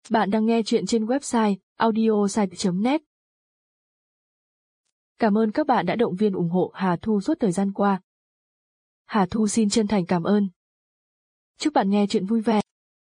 Bạn đang nghe chuyện trên website audiosite.net. Cảm ơn các bạn đã động viên ủng hộ Hà Thu suốt thời gian qua. Hà Thu xin chân thành cảm ơn. Chúc bạn nghe chuyện vui vẻ.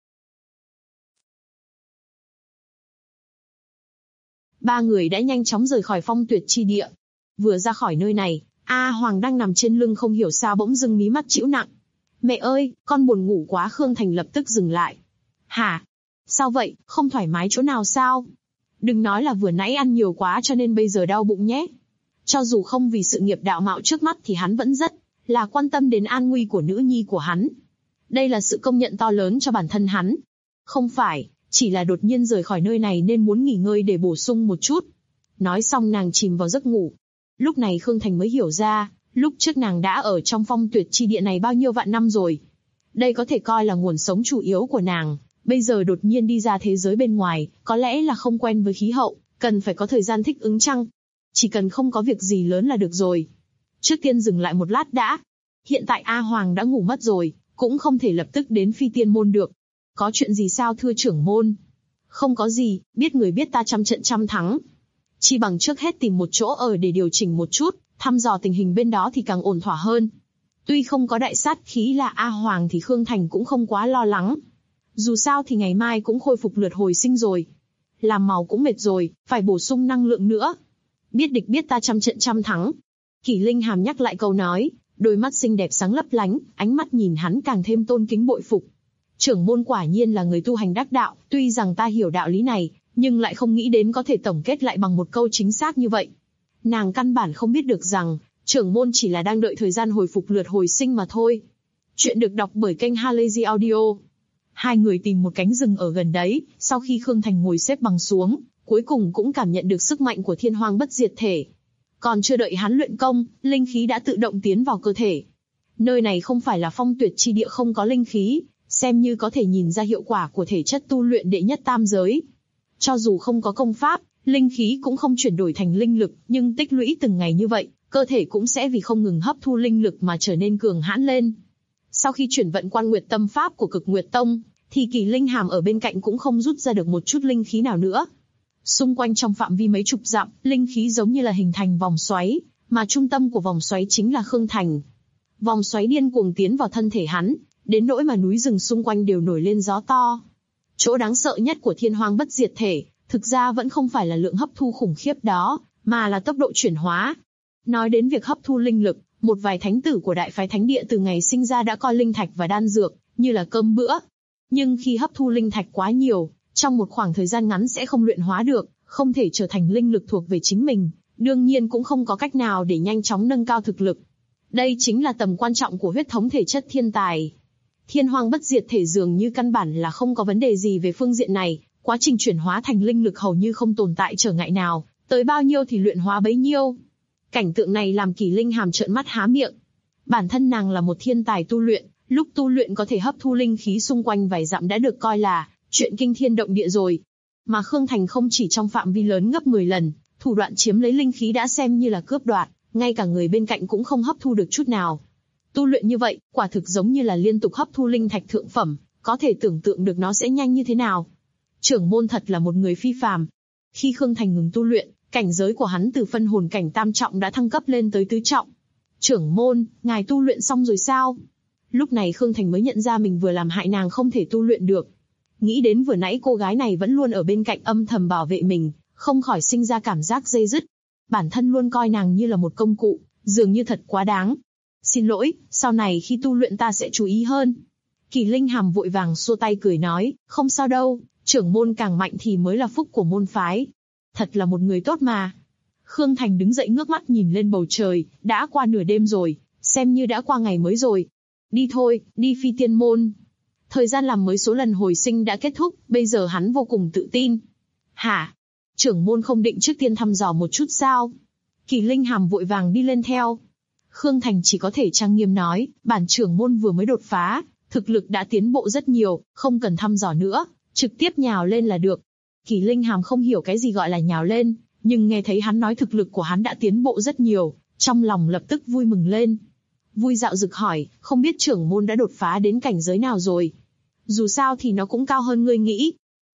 Ba người đã nhanh chóng rời khỏi Phong Tuyệt chi địa. Vừa ra khỏi nơi này, A Hoàng đang nằm trên lưng không hiểu sao bỗng dưng mí mắt chĩu nặng. Mẹ ơi, con buồn ngủ quá. Khương Thành lập tức dừng lại. Hả? Sao vậy, không thoải mái chỗ nào sao? Đừng nói là vừa nãy ăn nhiều quá cho nên bây giờ đau bụng nhé. Cho dù không vì sự nghiệp đạo mạo trước mắt thì hắn vẫn rất là quan tâm đến an nguy của nữ nhi của hắn. Đây là sự công nhận to lớn cho bản thân hắn. Không phải, chỉ là đột nhiên rời khỏi nơi này nên muốn nghỉ ngơi để bổ sung một chút. Nói xong nàng chìm vào giấc ngủ. Lúc này Khương Thành mới hiểu ra, lúc trước nàng đã ở trong Phong Tuyệt chi địa này bao nhiêu vạn năm rồi. Đây có thể coi là nguồn sống chủ yếu của nàng. Bây giờ đột nhiên đi ra thế giới bên ngoài, có lẽ là không quen với khí hậu, cần phải có thời gian thích ứng chăng? Chỉ cần không có việc gì lớn là được rồi. Trước tiên dừng lại một lát đã. Hiện tại A Hoàng đã ngủ mất rồi, cũng không thể lập tức đến Phi Tiên Môn được. Có chuyện gì sao thưa trưởng môn? Không có gì, biết người biết ta trăm trận trăm thắng. Chi bằng trước hết tìm một chỗ ở để điều chỉnh một chút, thăm dò tình hình bên đó thì càng ổn thỏa hơn. Tuy không có đại sát khí là A Hoàng thì Khương Thành cũng không quá lo lắng. Dù sao thì ngày mai cũng khôi phục lượt hồi sinh rồi. Làm màu cũng mệt rồi, phải bổ sung năng lượng nữa. Biết địch biết ta trăm trận trăm thắng. Kỷ Linh Hàm nhắc lại câu nói, đôi mắt xinh đẹp sáng lấp lánh, ánh mắt nhìn hắn càng thêm tôn kính bội phục. Trưởng môn quả nhiên là người tu hành đắc đạo, tuy rằng ta hiểu đạo lý này, nhưng lại không nghĩ đến có thể tổng kết lại bằng một câu chính xác như vậy. Nàng căn bản không biết được rằng, trưởng môn chỉ là đang đợi thời gian hồi phục lượt hồi sinh mà thôi. Chuyện được đọc bởi kênh Halazy Audio. Hai người tìm một cánh rừng ở gần đấy, sau khi Khương Thành ngồi xếp bằng xuống, cuối cùng cũng cảm nhận được sức mạnh của Thiên Hoang Bất Diệt Thể. Còn chưa đợi hắn luyện công, linh khí đã tự động tiến vào cơ thể. Nơi này không phải là Phong Tuyệt chi địa không có linh khí, xem như có thể nhìn ra hiệu quả của thể chất tu luyện đệ nhất tam giới. Cho dù không có công pháp, linh khí cũng không chuyển đổi thành linh lực, nhưng tích lũy từng ngày như vậy, cơ thể cũng sẽ vì không ngừng hấp thu linh lực mà trở nên cường hãn lên. Sau khi chuyển vận Quan Nguyệt Tâm Pháp của Cực Nguyệt Tông, thì Kỷ Linh Hàm ở bên cạnh cũng không rút ra được một chút linh khí nào nữa. Xung quanh trong phạm vi mấy chục dặm, linh khí giống như là hình thành vòng xoáy, mà trung tâm của vòng xoáy chính là Khương Thành. Vòng xoáy điên cuồng tiến vào thân thể hắn, đến nỗi mà núi rừng xung quanh đều nổi lên gió to. Chỗ đáng sợ nhất của Thiên Hoang Bất Diệt Thể, thực ra vẫn không phải là lượng hấp thu khủng khiếp đó, mà là tốc độ chuyển hóa. Nói đến việc hấp thu linh lực, một vài thánh tử của đại phái thánh địa từ ngày sinh ra đã coi linh thạch và đan dược như là cơm bữa. Nhưng khi hấp thu linh thạch quá nhiều, trong một khoảng thời gian ngắn sẽ không luyện hóa được, không thể trở thành linh lực thuộc về chính mình, đương nhiên cũng không có cách nào để nhanh chóng nâng cao thực lực. Đây chính là tầm quan trọng của huyết thống thể chất thiên tài. Thiên Hoang Bất Diệt Thể dường như căn bản là không có vấn đề gì về phương diện này, quá trình chuyển hóa thành linh lực hầu như không tồn tại trở ngại nào, tới bao nhiêu thì luyện hóa bấy nhiêu. Cảnh tượng này làm Kỷ Linh Hàm trợn mắt há miệng. Bản thân nàng là một thiên tài tu luyện, lúc tu luyện có thể hấp thu linh khí xung quanh vài dặm đã được coi là chuyện kinh thiên động địa rồi. Mà Khương Thành không chỉ trong phạm vi lớn gấp 10 lần, thủ đoạn chiếm lấy linh khí đã xem như là cướp đoạt, ngay cả người bên cạnh cũng không hấp thu được chút nào. Tu luyện như vậy, quả thực giống như là liên tục hấp thu linh thạch thượng phẩm, có thể tưởng tượng được nó sẽ nhanh như thế nào. Trưởng môn thật là một người phi phàm. Khi Khương Thành ngừng tu luyện, cảnh giới của hắn từ phân hồn cảnh tam trọng đã thăng cấp lên tới tứ trọng. Trưởng môn, ngài tu luyện xong rồi sao? Lúc này Khương Thành mới nhận ra mình vừa làm hại nàng không thể tu luyện được. Nghĩ đến vừa nãy cô gái này vẫn luôn ở bên cạnh âm thầm bảo vệ mình, không khỏi sinh ra cảm giác dây dứt. Bản thân luôn coi nàng như là một công cụ, dường như thật quá đáng. Xin lỗi, sau này khi tu luyện ta sẽ chú ý hơn. Kỷ Linh Hàm vội vàng xua tay cười nói, không sao đâu, trưởng môn càng mạnh thì mới là phúc của môn phái. Thật là một người tốt mà. Khương Thành đứng dậy ngước mắt nhìn lên bầu trời, đã qua nửa đêm rồi, xem như đã qua ngày mới rồi. Đi thôi, đi Phi Tiên Môn. Thời gian làm mới số lần hồi sinh đã kết thúc, bây giờ hắn vô cùng tự tin. Hả? Trưởng môn không định trước tiên thăm dò một chút sao? Kỷ Linh Hàm vội vàng đi lên theo. Khương Thành chỉ có thể trang nghiêm nói, bản trưởng môn vừa mới đột phá, thực lực đã tiến bộ rất nhiều, không cần thăm dò nữa, trực tiếp nhào lên là được. Kỷ Linh Hàm không hiểu cái gì gọi là nhào lên, nhưng nghe thấy hắn nói thực lực của hắn đã tiến bộ rất nhiều, trong lòng lập tức vui mừng lên. Vui dạo dực hỏi, không biết trưởng môn đã đột phá đến cảnh giới nào rồi? Dù sao thì nó cũng cao hơn ngươi nghĩ.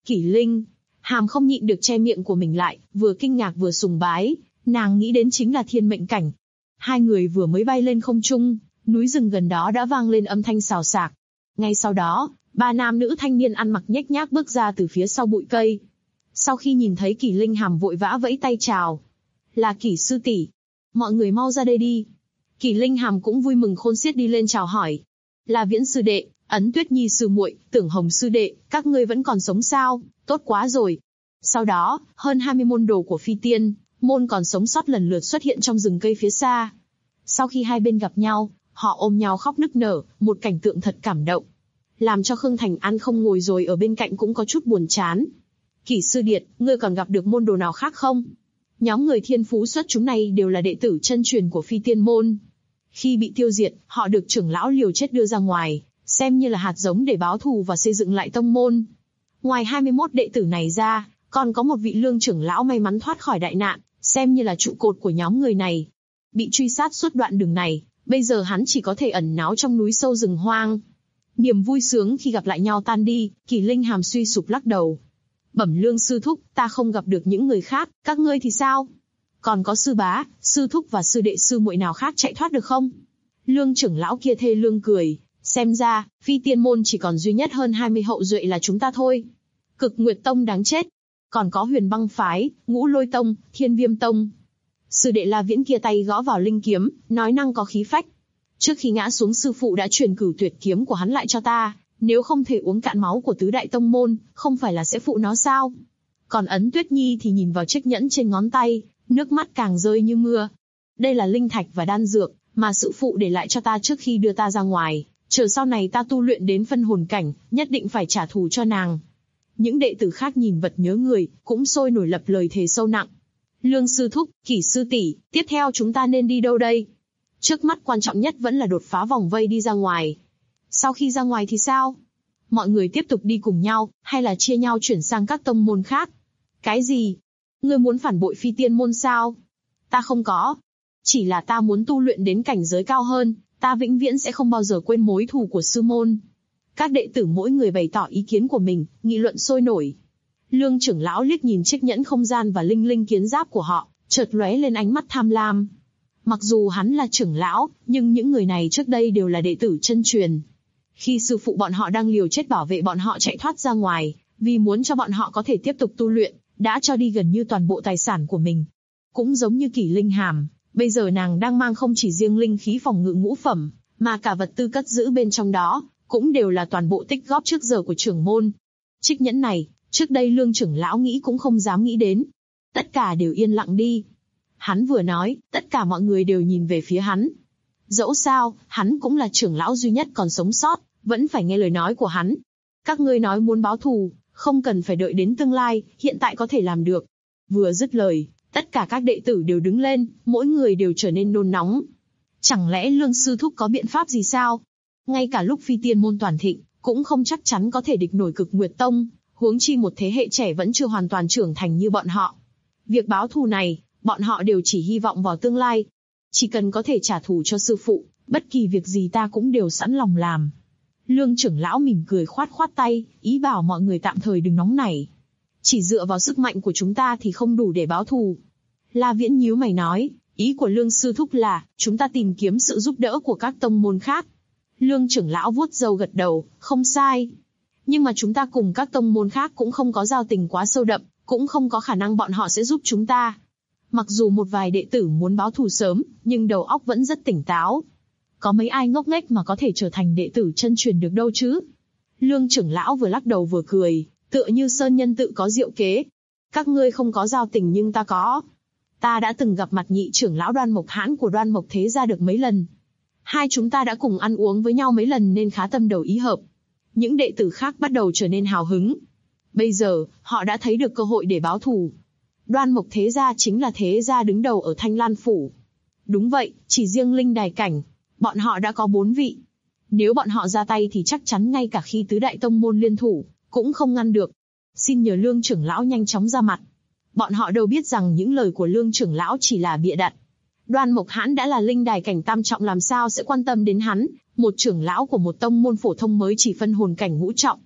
Kỷ Linh Hàm không nhịn được che miệng của mình lại, vừa kinh ngạc vừa sùng bái, nàng nghĩ đến chính là thiên mệnh cảnh. Hai người vừa mới bay lên không trung, núi rừng gần đó đã vang lên âm thanh xào xạc. Ngay sau đó, ba nam nữ thanh niên ăn mặc nhếch nhác bước ra từ phía sau bụi cây. Sau khi nhìn thấy Kỷ Linh Hàm vội vã vẫy tay chào. Là Kỷ sư tỷ, mọi người mau ra đây đi. Kỷ Linh Hàm cũng vui mừng khôn xiết đi lên chào hỏi. Là Viễn sư đệ, Ấn Tuyết Nhi sư muội, Tưởng Hồng sư đệ, các ngươi vẫn còn sống sao? Tốt quá rồi. Sau đó, hơn 20 môn đồ của Phi Tiên môn còn sống sót lần lượt xuất hiện trong rừng cây phía xa. Sau khi hai bên gặp nhau, họ ôm nhau khóc nức nở, một cảnh tượng thật cảm động. Làm cho Khương Thành An không ngồi rồi ở bên cạnh cũng có chút buồn chán. Kỷ sư điệt, ngươi còn gặp được môn đồ nào khác không? Nhóm người thiên phú xuất chúng này đều là đệ tử chân truyền của Phi Tiên môn. Khi bị tiêu diệt, họ được trưởng lão liều chết đưa ra ngoài, xem như là hạt giống để báo thù và xây dựng lại tông môn. Ngoài 21 đệ tử này ra, còn có một vị Lương trưởng lão may mắn thoát khỏi đại nạn, xem như là trụ cột của nhóm người này. Bị truy sát suốt đoạn đường này, bây giờ hắn chỉ có thể ẩn náu trong núi sâu rừng hoang. Niềm vui sướng khi gặp lại nhau tan đi, Kỷ Linh Hàm suy sụp lắc đầu. Bẩm Lương sư thúc, ta không gặp được những người khác, các ngươi thì sao? Còn có sư bá, sư thúc và sư đệ sư muội nào khác chạy thoát được không? Lương trưởng lão kia thê lương cười, xem ra, Phi Tiên môn chỉ còn duy nhất hơn 20 hậu duệ là chúng ta thôi. Cực Nguyệt tông đáng chết. Còn có Huyền Băng phái, Ngũ Lôi tông, Thiên Viêm tông. Sư đệ La Viễn kia tay gõ vào linh kiếm, nói năng có khí phách. Trước khi ngã xuống sư phụ đã truyền cửu tuyệt kiếm của hắn lại cho ta, nếu không thể uống cạn máu của tứ đại tông môn, không phải là sẽ phụ nó sao? Còn Ấn Tuyết Nhi thì nhìn vào chiếc nhẫn trên ngón tay, nước mắt càng rơi như mưa. Đây là linh thạch và đan dược mà sư phụ để lại cho ta trước khi đưa ta ra ngoài, chờ sau này ta tu luyện đến phân hồn cảnh, nhất định phải trả thù cho nàng. Những đệ tử khác nhìn vật nhớ người, cũng sôi nổi lập lời thề sâu nặng. Lương sư thúc, Kỷ sư tỷ, tiếp theo chúng ta nên đi đâu đây? Trước mắt quan trọng nhất vẫn là đột phá vòng vây đi ra ngoài. Sau khi ra ngoài thì sao? Mọi người tiếp tục đi cùng nhau, hay là chia nhau chuyển sang các tông môn khác? Cái gì? Ngươi muốn phản bội Phi Tiên môn sao? Ta không có. Chỉ là ta muốn tu luyện đến cảnh giới cao hơn, ta vĩnh viễn sẽ không bao giờ quên mối thù của sư môn. Các đệ tử mỗi người bày tỏ ý kiến của mình, nghị luận sôi nổi. Lương trưởng lão liếc nhìn chiếc nhẫn không gian và linh linh kiến giáp của họ, chợt lóe lên ánh mắt tham lam. Mặc dù hắn là trưởng lão, nhưng những người này trước đây đều là đệ tử chân truyền. Khi sư phụ bọn họ đang liều chết bảo vệ bọn họ chạy thoát ra ngoài, vì muốn cho bọn họ có thể tiếp tục tu luyện, đã cho đi gần như toàn bộ tài sản của mình. Cũng giống như Kỷ Linh Hàm, bây giờ nàng đang mang không chỉ riêng linh khí phòng ngự ngũ phẩm, mà cả vật tư cất giữ bên trong đó, cũng đều là toàn bộ tích góp trước giờ của trưởng môn. Chiếc nhẫn này, trước đây Lương trưởng lão nghĩ cũng không dám nghĩ đến. Tất cả đều yên lặng đi. Hắn vừa nói, tất cả mọi người đều nhìn về phía hắn. Dẫu sao, hắn cũng là trưởng lão duy nhất còn sống sót, vẫn phải nghe lời nói của hắn. Các ngươi nói muốn báo thù, không cần phải đợi đến tương lai, hiện tại có thể làm được. Vừa dứt lời, tất cả các đệ tử đều đứng lên, mỗi người đều trở nên nôn nóng. Chẳng lẽ Lương sư thúc có biện pháp gì sao? Ngay cả lúc Phi Tiên môn toàn thịnh, cũng không chắc chắn có thể địch nổi Cực Nguyệt tông, huống chi một thế hệ trẻ vẫn chưa hoàn toàn trưởng thành như bọn họ. Việc báo thù này, bọn họ đều chỉ hy vọng vào tương lai. Chỉ cần có thể trả thù cho sư phụ, bất kỳ việc gì ta cũng đều sẵn lòng làm. Lương trưởng lão mỉm cười khoát khoát tay, ý bảo mọi người tạm thời đừng nóng nảy. Chỉ dựa vào sức mạnh của chúng ta thì không đủ để báo thù. La Viễn nhíu mày nói, ý của Lương sư thúc là, chúng ta tìm kiếm sự giúp đỡ của các tông môn khác. Lương trưởng lão vuốt râu gật đầu, không sai. Nhưng mà chúng ta cùng các tông môn khác cũng không có giao tình quá sâu đậm, cũng không có khả năng bọn họ sẽ giúp chúng ta. Mặc dù một vài đệ tử muốn báo thù sớm, nhưng đầu óc vẫn rất tỉnh táo. Có mấy ai ngốc nghếch mà có thể trở thành đệ tử chân truyền được đâu chứ? Lương trưởng lão vừa lắc đầu vừa cười, tựa như sơn nhân tự có diệu kế. Các ngươi không có giao tình nhưng ta có. Ta đã từng gặp mặt nhị trưởng lão Đoan Mộc Hãn của Đoan Mộc Thế Gia được mấy lần. Hai chúng ta đã cùng ăn uống với nhau mấy lần nên khá tâm đầu ý hợp. Những đệ tử khác bắt đầu trở nên hào hứng. Bây giờ, họ đã thấy được cơ hội để báo thù. Đoan Mộc Thế Gia chính là thế gia đứng đầu ở Thanh Lan Phủ. Đúng vậy, chỉ riêng linh đài cảnh, bọn họ đã có 4 vị. Nếu bọn họ ra tay thì chắc chắn ngay cả khi tứ đại tông môn liên thủ, cũng không ngăn được. Xin nhờ Lương trưởng lão nhanh chóng ra mặt. Bọn họ đâu biết rằng những lời của Lương trưởng lão chỉ là bịa đặt. Đoan Mộc Hãn đã là linh đài cảnh tam trọng làm sao sẽ quan tâm đến hắn, một trưởng lão của một tông môn phổ thông mới chỉ phân hồn cảnh ngũ trọng.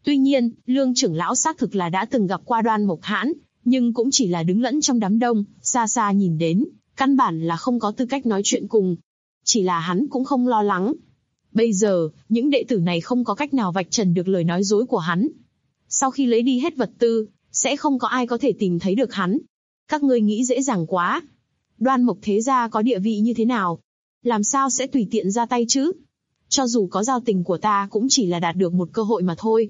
Tuy nhiên, Lương trưởng lão xác thực là đã từng gặp qua Đoan Mộc Hãn, nhưng cũng chỉ là đứng lẫn trong đám đông, xa xa nhìn đến, căn bản là không có tư cách nói chuyện cùng. Chỉ là hắn cũng không lo lắng. Bây giờ, những đệ tử này không có cách nào vạch trần được lời nói dối của hắn. Sau khi lấy đi hết vật tư, sẽ không có ai có thể tìm thấy được hắn. Các ngươi nghĩ dễ dàng quá. Đoan Mộc thế gia có địa vị như thế nào? Làm sao sẽ tùy tiện ra tay chứ? Cho dù có giao tình của ta cũng chỉ là đạt được một cơ hội mà thôi.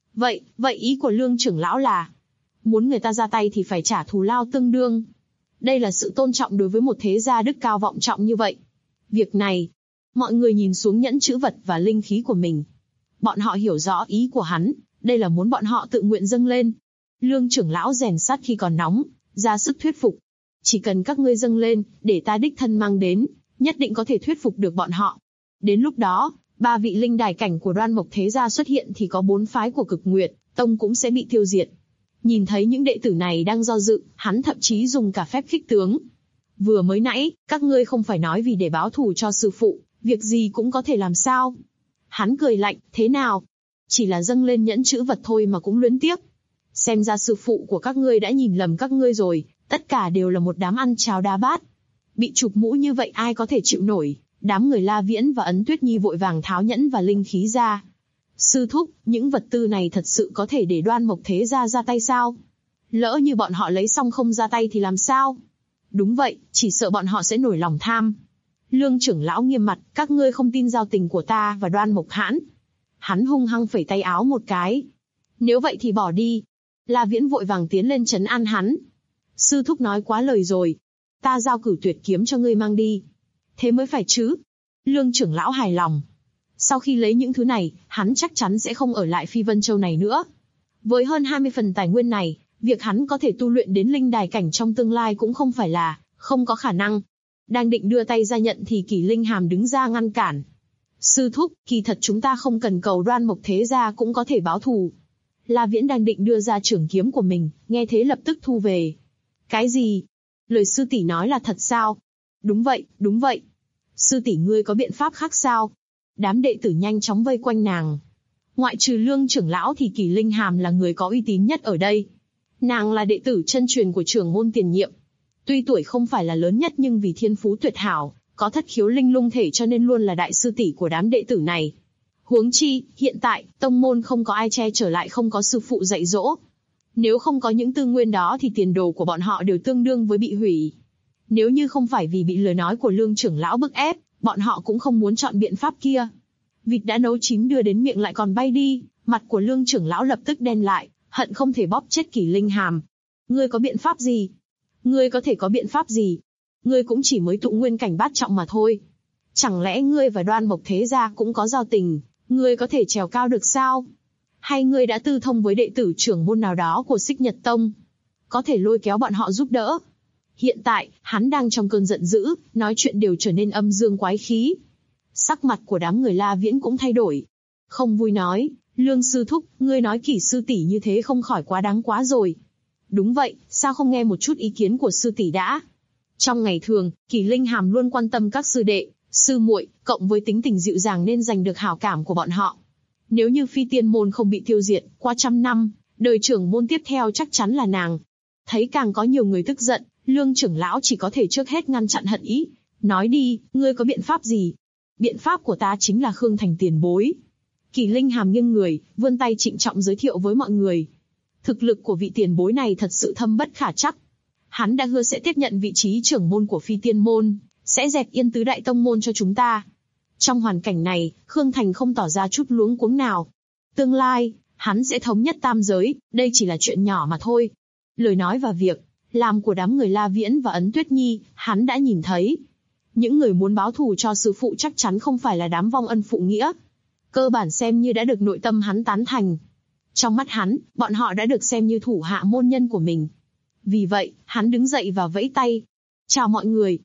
Vậy ý của Lương trưởng lão là, muốn người ta ra tay thì phải trả thù lao tương đương. Đây là sự tôn trọng đối với một thế gia đức cao vọng trọng như vậy. Việc này, mọi người nhìn xuống nhẫn chữ vật và linh khí của mình. Bọn họ hiểu rõ ý của hắn, đây là muốn bọn họ tự nguyện dâng lên. Lương trưởng lão rèn sắt khi còn nóng, ra sức thuyết phục. Chỉ cần các ngươi dâng lên, để ta đích thân mang đến, nhất định có thể thuyết phục được bọn họ. Đến lúc đó, 3 vị linh đài cảnh của Đoan Mộc thế gia xuất hiện thì có 4 phái của Cực Nguyệt Tông cũng sẽ bị tiêu diệt. Nhìn thấy những đệ tử này đang do dự, hắn thậm chí dùng cả phép khích tướng. Vừa mới nãy, các ngươi không phải nói vì để báo thù cho sư phụ, việc gì cũng có thể làm sao? Hắn cười lạnh, thế nào? Chỉ là dâng lên nhẫn chữ vật thôi mà cũng luyến tiếc. Xem ra sư phụ của các ngươi đã nhìn lầm các ngươi rồi, tất cả đều là một đám ăn cháo đá bát. Bị chụp mũ như vậy ai có thể chịu nổi? Đám người La Viễn và Ấn Tuyết Nhi vội vàng tháo nhẫn và linh khí ra. Sư thúc, những vật tư này thật sự có thể để Đoan Mộc thế gia ra tay sao? Lỡ như bọn họ lấy xong không ra tay thì làm sao? Đúng vậy, chỉ sợ bọn họ sẽ nổi lòng tham. Lương trưởng lão nghiêm mặt, các ngươi không tin giao tình của ta và Đoan Mộc Hãn. Hắn hung hăng phẩy tay áo một cái. Nếu vậy thì bỏ đi. La Viễn vội vàng tiến lên trấn an hắn. Sư thúc nói quá lời rồi. Ta giao Cửu Tuyệt kiếm cho ngươi mang đi. Thế mới phải chứ. Lương trưởng lão hài lòng. Sau khi lấy những thứ này, hắn chắc chắn sẽ không ở lại Phi Vân Châu này nữa. Với hơn 20 phần tài nguyên này, việc hắn có thể tu luyện đến linh đài cảnh trong tương lai cũng không phải là không có khả năng. Đang định đưa tay ra nhận thì Kỷ Linh Hàm đứng ra ngăn cản. Sư thúc, kỳ thật chúng ta không cần cầu Đoan Mộc thế gia cũng có thể báo thù. La Viễn đang định đưa ra trường kiếm của mình, nghe thế lập tức thu về. Cái gì? Lời sư tỷ nói là thật sao? Đúng vậy. Sư tỷ ngươi có biện pháp khác sao? Đám đệ tử nhanh chóng vây quanh nàng. Ngoại trừ Lương trưởng lão thì Kỷ Linh Hàm là người có uy tín nhất ở đây. Nàng là đệ tử chân truyền của trưởng môn tiền nhiệm. Tuy tuổi không phải là lớn nhất nhưng vì thiên phú tuyệt hảo, có thất khiếu linh lung thể cho nên luôn là đại sư tỷ của đám đệ tử này. Huống chi, hiện tại, tông môn không có ai che chở lại không có sư phụ dạy dỗ. Nếu không có những tư nguyên đó thì tiền đồ của bọn họ đều tương đương với bị hủy. Nếu như không phải vì bị lời nói của Lương trưởng lão bức ép, bọn họ cũng không muốn chọn biện pháp kia. Vịt đã nấu chín đưa đến miệng lại còn bay đi, mặt của Lương trưởng lão lập tức đen lại, hận không thể bóp chết Kỷ Linh Hàm. Ngươi có biện pháp gì? Ngươi có thể có biện pháp gì? Ngươi cũng chỉ mới tụ nguyên cảnh bát trọng mà thôi. Chẳng lẽ ngươi và Đoan Mộc thế gia cũng có giao tình, ngươi có thể trèo cao được sao? Hay ngươi đã tư thông với đệ tử trưởng môn nào đó của Xích Nhật Tông? Có thể lôi kéo bọn họ giúp đỡ. Hiện tại, hắn đang trong cơn giận dữ, nói chuyện đều trở nên âm dương quái khí. Sắc mặt của đám người La Viễn cũng thay đổi. Không vui nói, Lương sư thúc, ngươi nói Kỷ sư tỷ như thế không khỏi quá đáng quá rồi. Đúng vậy, sao không nghe một chút ý kiến của sư tỷ đã? Trong ngày thường, Kỷ Linh Hàm luôn quan tâm các sư đệ, sư muội, cộng với tính tình dịu dàng nên giành được hảo cảm của bọn họ. Nếu như Phi Tiên môn không bị tiêu diệt, qua 100 năm, đời trưởng môn tiếp theo chắc chắn là nàng. Thấy càng có nhiều người tức giận, Lương trưởng lão chỉ có thể trước hết ngăn chặn hận ý. Nói đi, ngươi có biện pháp gì? Biện pháp của ta chính là Khương Thành tiền bối. Kỷ Linh Hàm nghiêng người, vươn tay trịnh trọng giới thiệu với mọi người. Thực lực của vị tiền bối này thật sự thâm bất khả trắc. Hắn đã hứa sẽ tiếp nhận vị trí trưởng môn của Phi Tiên môn, sẽ dẹp yên tứ đại tông môn cho chúng ta. Trong hoàn cảnh này, Khương Thành không tỏ ra chút luống cuống nào. Tương lai, hắn sẽ thống nhất tam giới, đây chỉ là chuyện nhỏ mà thôi. Lời nói và việc làm của đám người La Viễn và Ấn Tuyết Nhi, hắn đã nhìn thấy. Những người muốn báo thù cho sư phụ chắc chắn không phải là đám vong ân phụ nghĩa. Cơ bản xem như đã được nội tâm hắn tán thành. Trong mắt hắn, bọn họ đã được xem như thủ hạ môn nhân của mình. Vì vậy, hắn đứng dậy và vẫy tay. Chào mọi người.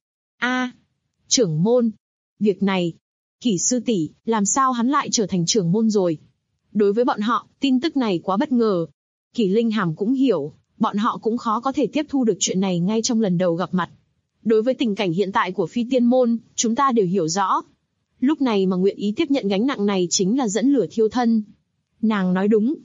Trưởng môn. Việc này, Kỷ sư tỷ, làm sao hắn lại trở thành trưởng môn rồi? Đối với bọn họ, tin tức này quá bất ngờ. Kỷ Linh Hàm cũng hiểu, bọn họ cũng khó có thể tiếp thu được chuyện này ngay trong lần đầu gặp mặt. Đối với tình cảnh hiện tại của Phi Tiên môn, chúng ta đều hiểu rõ. Lúc này mà nguyện ý tiếp nhận gánh nặng này chính là dẫn lửa thiêu thân. Nàng nói đúng.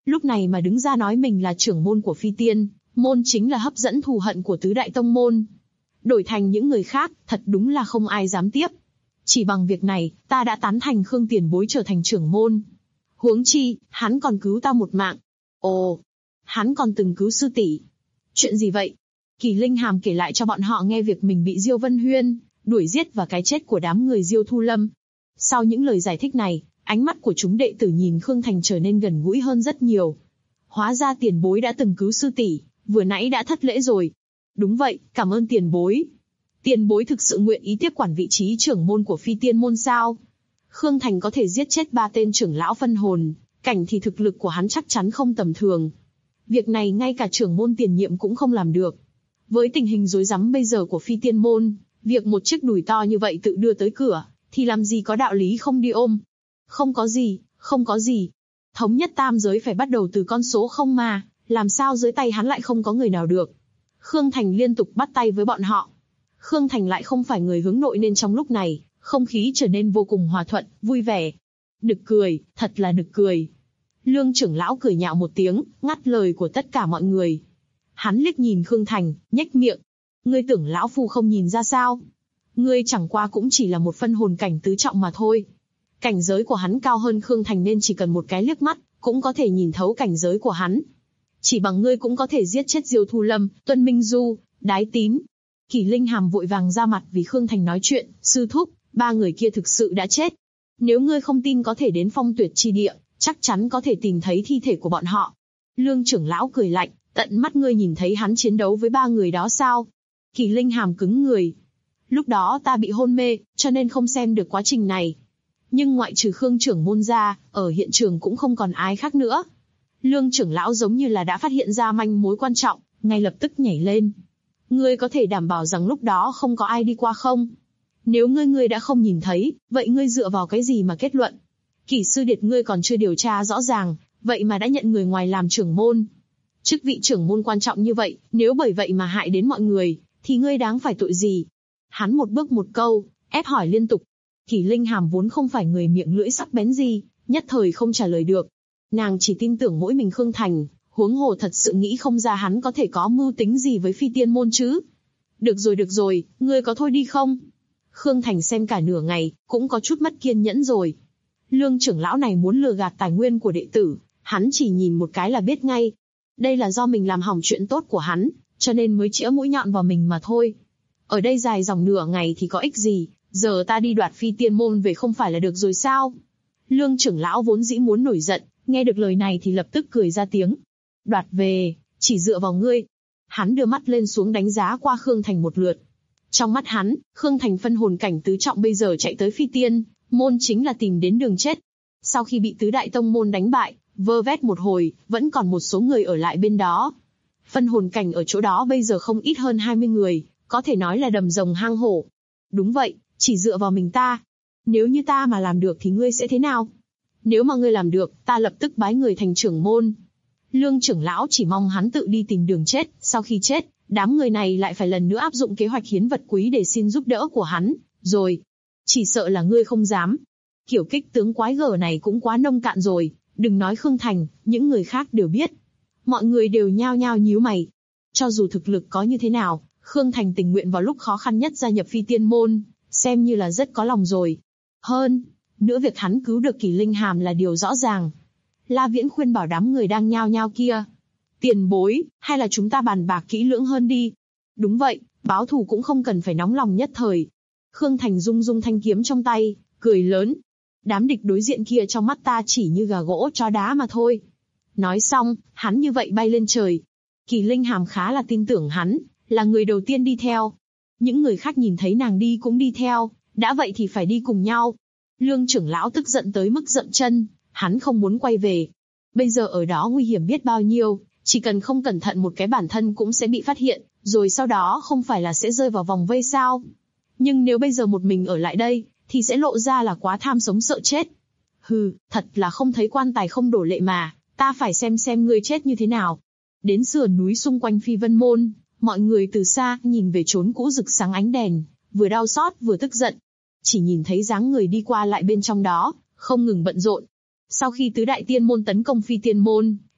Lúc này mà đứng ra nói mình là trưởng môn của Phi Tiên môn chính là hấp dẫn thù hận của tứ đại tông môn. Đổi thành những người khác, thật đúng là không ai dám tiếp. Chỉ bằng việc này, ta đã tán thành Khương tiền bối trở thành trưởng môn. Huống chi, hắn còn cứu ta một mạng. Ồ, hắn còn từng cứu sư tỷ. Chuyện gì vậy? Kỳ Linh Hàm kể lại cho bọn họ nghe việc mình bị Diêu Vân Huyên đuổi giết và cái chết của đám người Diêu Thu Lâm. Sau những lời giải thích này, ánh mắt của chúng đệ tử nhìn Khương Thành trở nên gần gũi hơn rất nhiều. Hóa ra tiền bối đã từng cứu sư tỷ, vừa nãy đã thất lễ rồi. Đúng vậy, cảm ơn tiền bối. Tiền bối thực sự nguyện ý tiếp quản vị trí trưởng môn của Phi Tiên môn sao? Khương Thành có thể giết chết 3 tên trưởng lão phân hồn cảnh thì thực lực của hắn chắc chắn không tầm thường. Việc này ngay cả trưởng môn tiền nhiệm cũng không làm được. Với tình hình rối rắm bây giờ của Phi Tiên môn, việc một chiếc đùi to như vậy tự đưa tới cửa, thì làm gì có đạo lý không đi ôm. Không có gì, không có gì. Thống nhất tam giới phải bắt đầu từ con số không mà, làm sao dưới tay hắn lại không có người nào được. Khương Thành liên tục bắt tay với bọn họ. Khương Thành lại không phải người hướng nội nên trong lúc này, không khí trở nên vô cùng hòa thuận, vui vẻ. Nực cười, thật là nực cười. Lương trưởng lão cười nhạo một tiếng, ngắt lời của tất cả mọi người. Hắn liếc nhìn Khương Thành, nhếch miệng. Ngươi tưởng lão phu không nhìn ra sao? Ngươi chẳng qua cũng chỉ là một phân hồn cảnh tứ trọng mà thôi. Cảnh giới của hắn cao hơn Khương Thành nên chỉ cần một cái liếc mắt, cũng có thể nhìn thấu cảnh giới của hắn. Chỉ bằng ngươi cũng có thể giết chết Diêu Thu Lâm, Tuân Minh Du, Đái Tín. Kỳ Linh Hàm vội vàng ra mặt vì Khương Thành nói chuyện, sư thúc, 3 người kia thực sự đã chết. Nếu ngươi không tin có thể đến Phong Tuyệt Chi Địa, chắc chắn có thể tìm thấy thi thể của bọn họ. Lương trưởng lão cười lạnh, tận mắt ngươi nhìn thấy hắn chiến đấu với 3 người đó sao? Kỳ Linh Hàm cứng người. Lúc đó ta bị hôn mê, cho nên không xem được quá trình này. Nhưng ngoại trừ Khương trưởng môn ra, ở hiện trường cũng không còn ai khác nữa. Lương trưởng lão giống như là đã phát hiện ra manh mối quan trọng, ngay lập tức nhảy lên. Ngươi có thể đảm bảo rằng lúc đó không có ai đi qua không? Nếu ngươi đã không nhìn thấy, vậy ngươi dựa vào cái gì mà kết luận? Kỷ sư điệt ngươi còn chưa điều tra rõ ràng, vậy mà đã nhận người ngoài làm trưởng môn. Chức vị trưởng môn quan trọng như vậy, nếu bởi vậy mà hại đến mọi người, thì ngươi đáng phải tội gì? Hắn một bước một câu, ép hỏi liên tục. Kỳ Linh Hàm vốn không phải người miệng lưỡi sắc bén gì, nhất thời không trả lời được. Nàng chỉ tin tưởng mỗi mình Khương Thành, huống hồ thật sự nghĩ không ra hắn có thể có mưu tính gì với Phi Tiên môn chứ. Được rồi, ngươi có thôi đi không? Khương Thành xem cả nửa ngày, cũng có chút mất kiên nhẫn rồi. Lương trưởng lão này muốn lừa gạt tài nguyên của đệ tử, hắn chỉ nhìn một cái là biết ngay. Đây là do mình làm hỏng chuyện tốt của hắn, cho nên mới chĩa mũi nhọn vào mình mà thôi. Ở đây dài dòng nửa ngày thì có ích gì, giờ ta đi đoạt Phi Tiên môn về không phải là được rồi sao? Lương trưởng lão vốn dĩ muốn nổi giận, nghe được lời này thì lập tức cười ra tiếng. Đoạt về, chỉ dựa vào ngươi. Hắn đưa mắt lên xuống đánh giá qua Khương Thành một lượt. Trong mắt hắn, Khương Thành phân hồn cảnh tứ trọng bây giờ chạy tới Phi Tiên môn chính là tìm đến đường chết. Sau khi bị tứ đại tông môn đánh bại, vơ vét một hồi, vẫn còn một số người ở lại bên đó. Phân hồn cảnh ở chỗ đó bây giờ không ít hơn 20 người, có thể nói là đầm rồng hang hổ. Đúng vậy, chỉ dựa vào mình ta. Nếu như ta mà làm được thì ngươi sẽ thế nào? Nếu mà ngươi làm được, ta lập tức bái người thành trưởng môn. Lương trưởng lão chỉ mong hắn tự đi tìm đường chết, sau khi chết, đám người này lại phải lần nữa áp dụng kế hoạch hiến vật quý để xin giúp đỡ của hắn, rồi. Chỉ sợ là ngươi không dám. Kiểu kích tướng quái gở này cũng quá nông cạn rồi, đừng nói Khương Thành, những người khác đều biết. Mọi người đều nhao nhao nhíu mày. Cho dù thực lực có như thế nào, Khương Thành tình nguyện vào lúc khó khăn nhất gia nhập Phi Tiên môn, xem như là rất có lòng rồi. Hơn nữa việc hắn cứu được Kỳ Linh Hàm là điều rõ ràng. La Viễn khuyên bảo đám người đang nhao nhao kia. Tiền bối, hay là chúng ta bàn bạc kỹ lưỡng hơn đi. Đúng vậy, báo thù cũng không cần phải nóng lòng nhất thời. Khương Thành rung rung thanh kiếm trong tay, cười lớn. Đám địch đối diện kia trong mắt ta chỉ như gà gỗ chó đá mà thôi. Nói xong, hắn như vậy bay lên trời. Kỳ Linh Hàm khá là tin tưởng hắn, là người đầu tiên đi theo. Những người khác nhìn thấy nàng đi cũng đi theo, đã vậy thì phải đi cùng nhau. Lương trưởng lão tức giận tới mức dậm chân, hắn không muốn quay về. Bây giờ ở đó nguy hiểm biết bao nhiêu, chỉ cần không cẩn thận một cái bản thân cũng sẽ bị phát hiện, rồi sau đó không phải là sẽ rơi vào vòng vây sao. Nhưng nếu bây giờ một mình ở lại đây, thì sẽ lộ ra là quá tham sống sợ chết. Hừ, thật là không thấy quan tài không đổ lệ mà, ta phải xem ngươi chết như thế nào. Đến sườn núi xung quanh Phi Vân Môn, mọi người từ xa nhìn về chốn cũ rực sáng ánh đèn, vừa đau xót vừa tức giận. Chỉ nhìn thấy dáng người đi qua lại bên trong đó, không ngừng bận rộn. Sau khi tứ đại tiên môn tấn công Phi Tiên môn,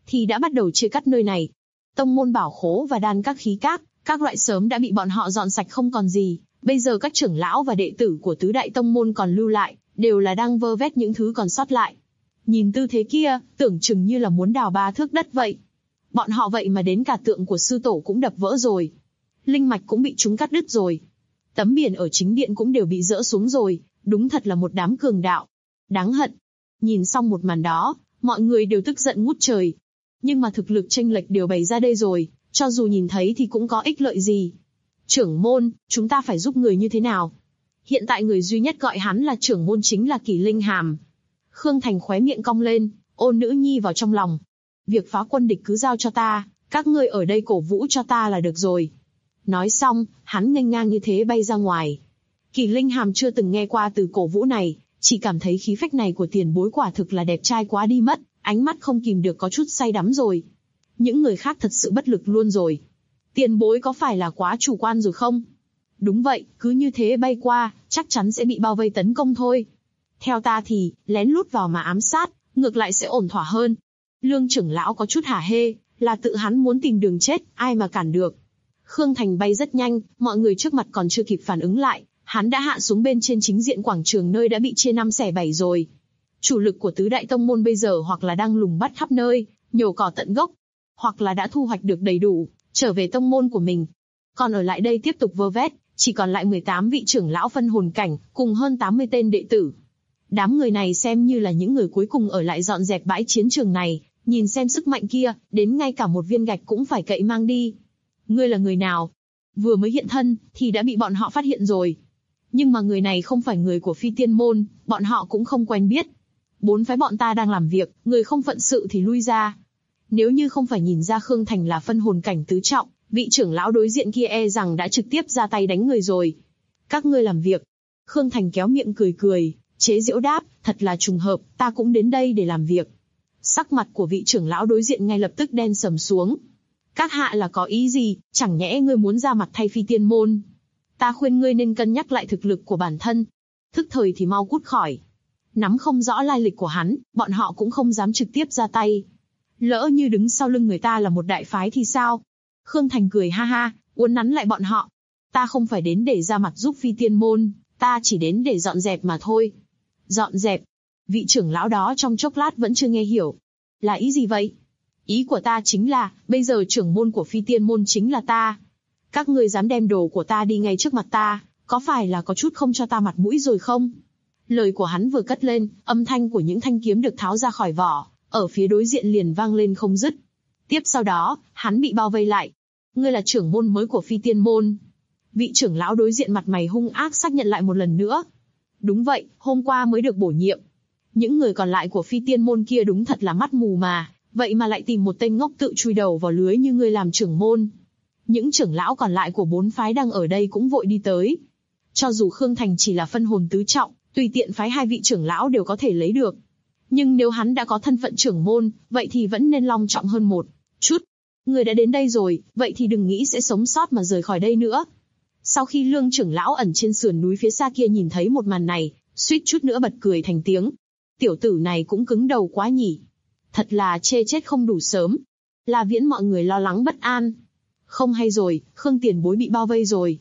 thì đã bắt đầu chia cắt nơi này. Tông môn bảo khố và đan các khí các loại sớm đã bị bọn họ dọn sạch không còn gì. Bây giờ các trưởng lão và đệ tử của tứ đại tông môn còn lưu lại, đều là đang vơ vét những thứ còn sót lại. Nhìn tư thế kia, tưởng chừng như là muốn đào 3 thước đất vậy. Bọn họ vậy mà đến cả tượng của sư tổ cũng đập vỡ rồi. Linh mạch cũng bị chúng cắt đứt rồi. Tấm biển ở chính điện cũng đều bị dỡ xuống rồi, đúng thật là một đám cường đạo. Đáng hận. Nhìn xong một màn đó, mọi người đều tức giận ngút trời. Nhưng mà thực lực chênh lệch đều bày ra đây rồi, cho dù nhìn thấy thì cũng có ích lợi gì. Trưởng môn, chúng ta phải giúp người như thế nào? Hiện tại người duy nhất gọi hắn là trưởng môn chính là Kỳ Linh Hàm. Khương Thành khóe miệng cong lên, ôn nữ nhi vào trong lòng. Việc phá quân địch cứ giao cho ta, các ngươi ở đây cổ vũ cho ta là được rồi. Nói xong, hắn nghênh ngang như thế bay ra ngoài. Kỳ Linh Hàm chưa từng nghe qua từ cổ vũ này, chỉ cảm thấy khí phách này của tiền bối quả thực là đẹp trai quá đi mất, ánh mắt không kìm được có chút say đắm rồi. Những người khác thật sự bất lực luôn rồi. Tiền bối có phải là quá chủ quan rồi không? Đúng vậy, cứ như thế bay qua, chắc chắn sẽ bị bao vây tấn công thôi. Theo ta thì, lén lút vào mà ám sát, ngược lại sẽ ổn thỏa hơn. Lương trưởng lão có chút hả hê, là tự hắn muốn tìm đường chết, ai mà cản được. Khương Thành bay rất nhanh, mọi người trước mặt còn chưa kịp phản ứng lại, hắn đã hạ xuống bên trên chính diện quảng trường nơi đã bị chia 5 xẻ 7 rồi. Chủ lực của tứ đại tông môn bây giờ hoặc là đang lùng bắt khắp nơi, nhổ cỏ tận gốc, hoặc là đã thu hoạch được đầy đủ, trở về tông môn của mình. Còn ở lại đây tiếp tục vơ vét, chỉ còn lại 18 vị trưởng lão phân hồn cảnh, cùng hơn 80 tên đệ tử. Đám người này xem như là những người cuối cùng ở lại dọn dẹp bãi chiến trường này, nhìn xem sức mạnh kia, đến ngay cả một viên gạch cũng phải cậy mang đi. Ngươi là người nào? Vừa mới hiện thân, thì đã bị bọn họ phát hiện rồi. Nhưng mà người này không phải người của Phi Tiên Môn, bọn họ cũng không quen biết. 4 phái bọn ta đang làm việc, người không phận sự thì lui ra. Nếu như không phải nhìn ra Khương Thành là phân hồn cảnh tứ trọng, vị trưởng lão đối diện kia e rằng đã trực tiếp ra tay đánh người rồi. Các ngươi làm việc. Khương Thành kéo miệng cười cười, chế giễu đáp, thật là trùng hợp, ta cũng đến đây để làm việc. Sắc mặt của vị trưởng lão đối diện ngay lập tức đen sầm xuống. Các hạ là có ý gì, chẳng nhẽ ngươi muốn ra mặt thay Phi Tiên Môn? Ta khuyên ngươi nên cân nhắc lại thực lực của bản thân. Thức thời thì mau cút khỏi. Nắm không rõ lai lịch của hắn, bọn họ cũng không dám trực tiếp ra tay. Lỡ như đứng sau lưng người ta là một đại phái thì sao? Khương Thành cười ha ha, uốn nắn lại bọn họ. Ta không phải đến để ra mặt giúp Phi Tiên Môn, ta chỉ đến để dọn dẹp mà thôi. Dọn dẹp? Vị trưởng lão đó trong chốc lát vẫn chưa nghe hiểu. Là ý gì vậy? Ý của ta chính là, bây giờ trưởng môn của Phi Tiên Môn chính là ta. Các ngươi dám đem đồ của ta đi ngay trước mặt ta, có phải là có chút không cho ta mặt mũi rồi không? Lời của hắn vừa cất lên, âm thanh của những thanh kiếm được tháo ra khỏi vỏ, ở phía đối diện liền vang lên không dứt. Tiếp sau đó, hắn bị bao vây lại. Ngươi là trưởng môn mới của Phi Tiên Môn. Vị trưởng lão đối diện mặt mày hung ác xác nhận lại một lần nữa. Đúng vậy, hôm qua mới được bổ nhiệm. Những người còn lại của Phi Tiên Môn kia đúng thật là mắt mù mà, vậy mà lại tìm một tên ngốc tự chui đầu vào lưới như ngươi làm trưởng môn. Những trưởng lão còn lại của 4 phái đang ở đây cũng vội đi tới. Cho dù Khương Thành chỉ là phân hồn tứ trọng, tùy tiện phái 2 vị trưởng lão đều có thể lấy được. Nhưng nếu hắn đã có thân phận trưởng môn, vậy thì vẫn nên long trọng hơn một chút. Người đã đến đây rồi, vậy thì đừng nghĩ sẽ sống sót mà rời khỏi đây nữa. Sau khi Lương trưởng lão ẩn trên sườn núi phía xa kia nhìn thấy một màn này, suýt chút nữa bật cười thành tiếng. Tiểu tử này cũng cứng đầu quá nhỉ. Thật là chê chết không đủ sớm. La Viễn mọi người lo lắng bất an. Không hay rồi, Khương tiền bối bị bao vây rồi.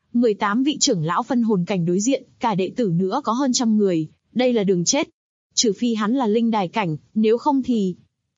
18 vị trưởng lão phân hồn cảnh đối diện, cả đệ tử nữa có hơn 100 người, đây là đường chết. Trừ phi hắn là linh đài cảnh, nếu không thì...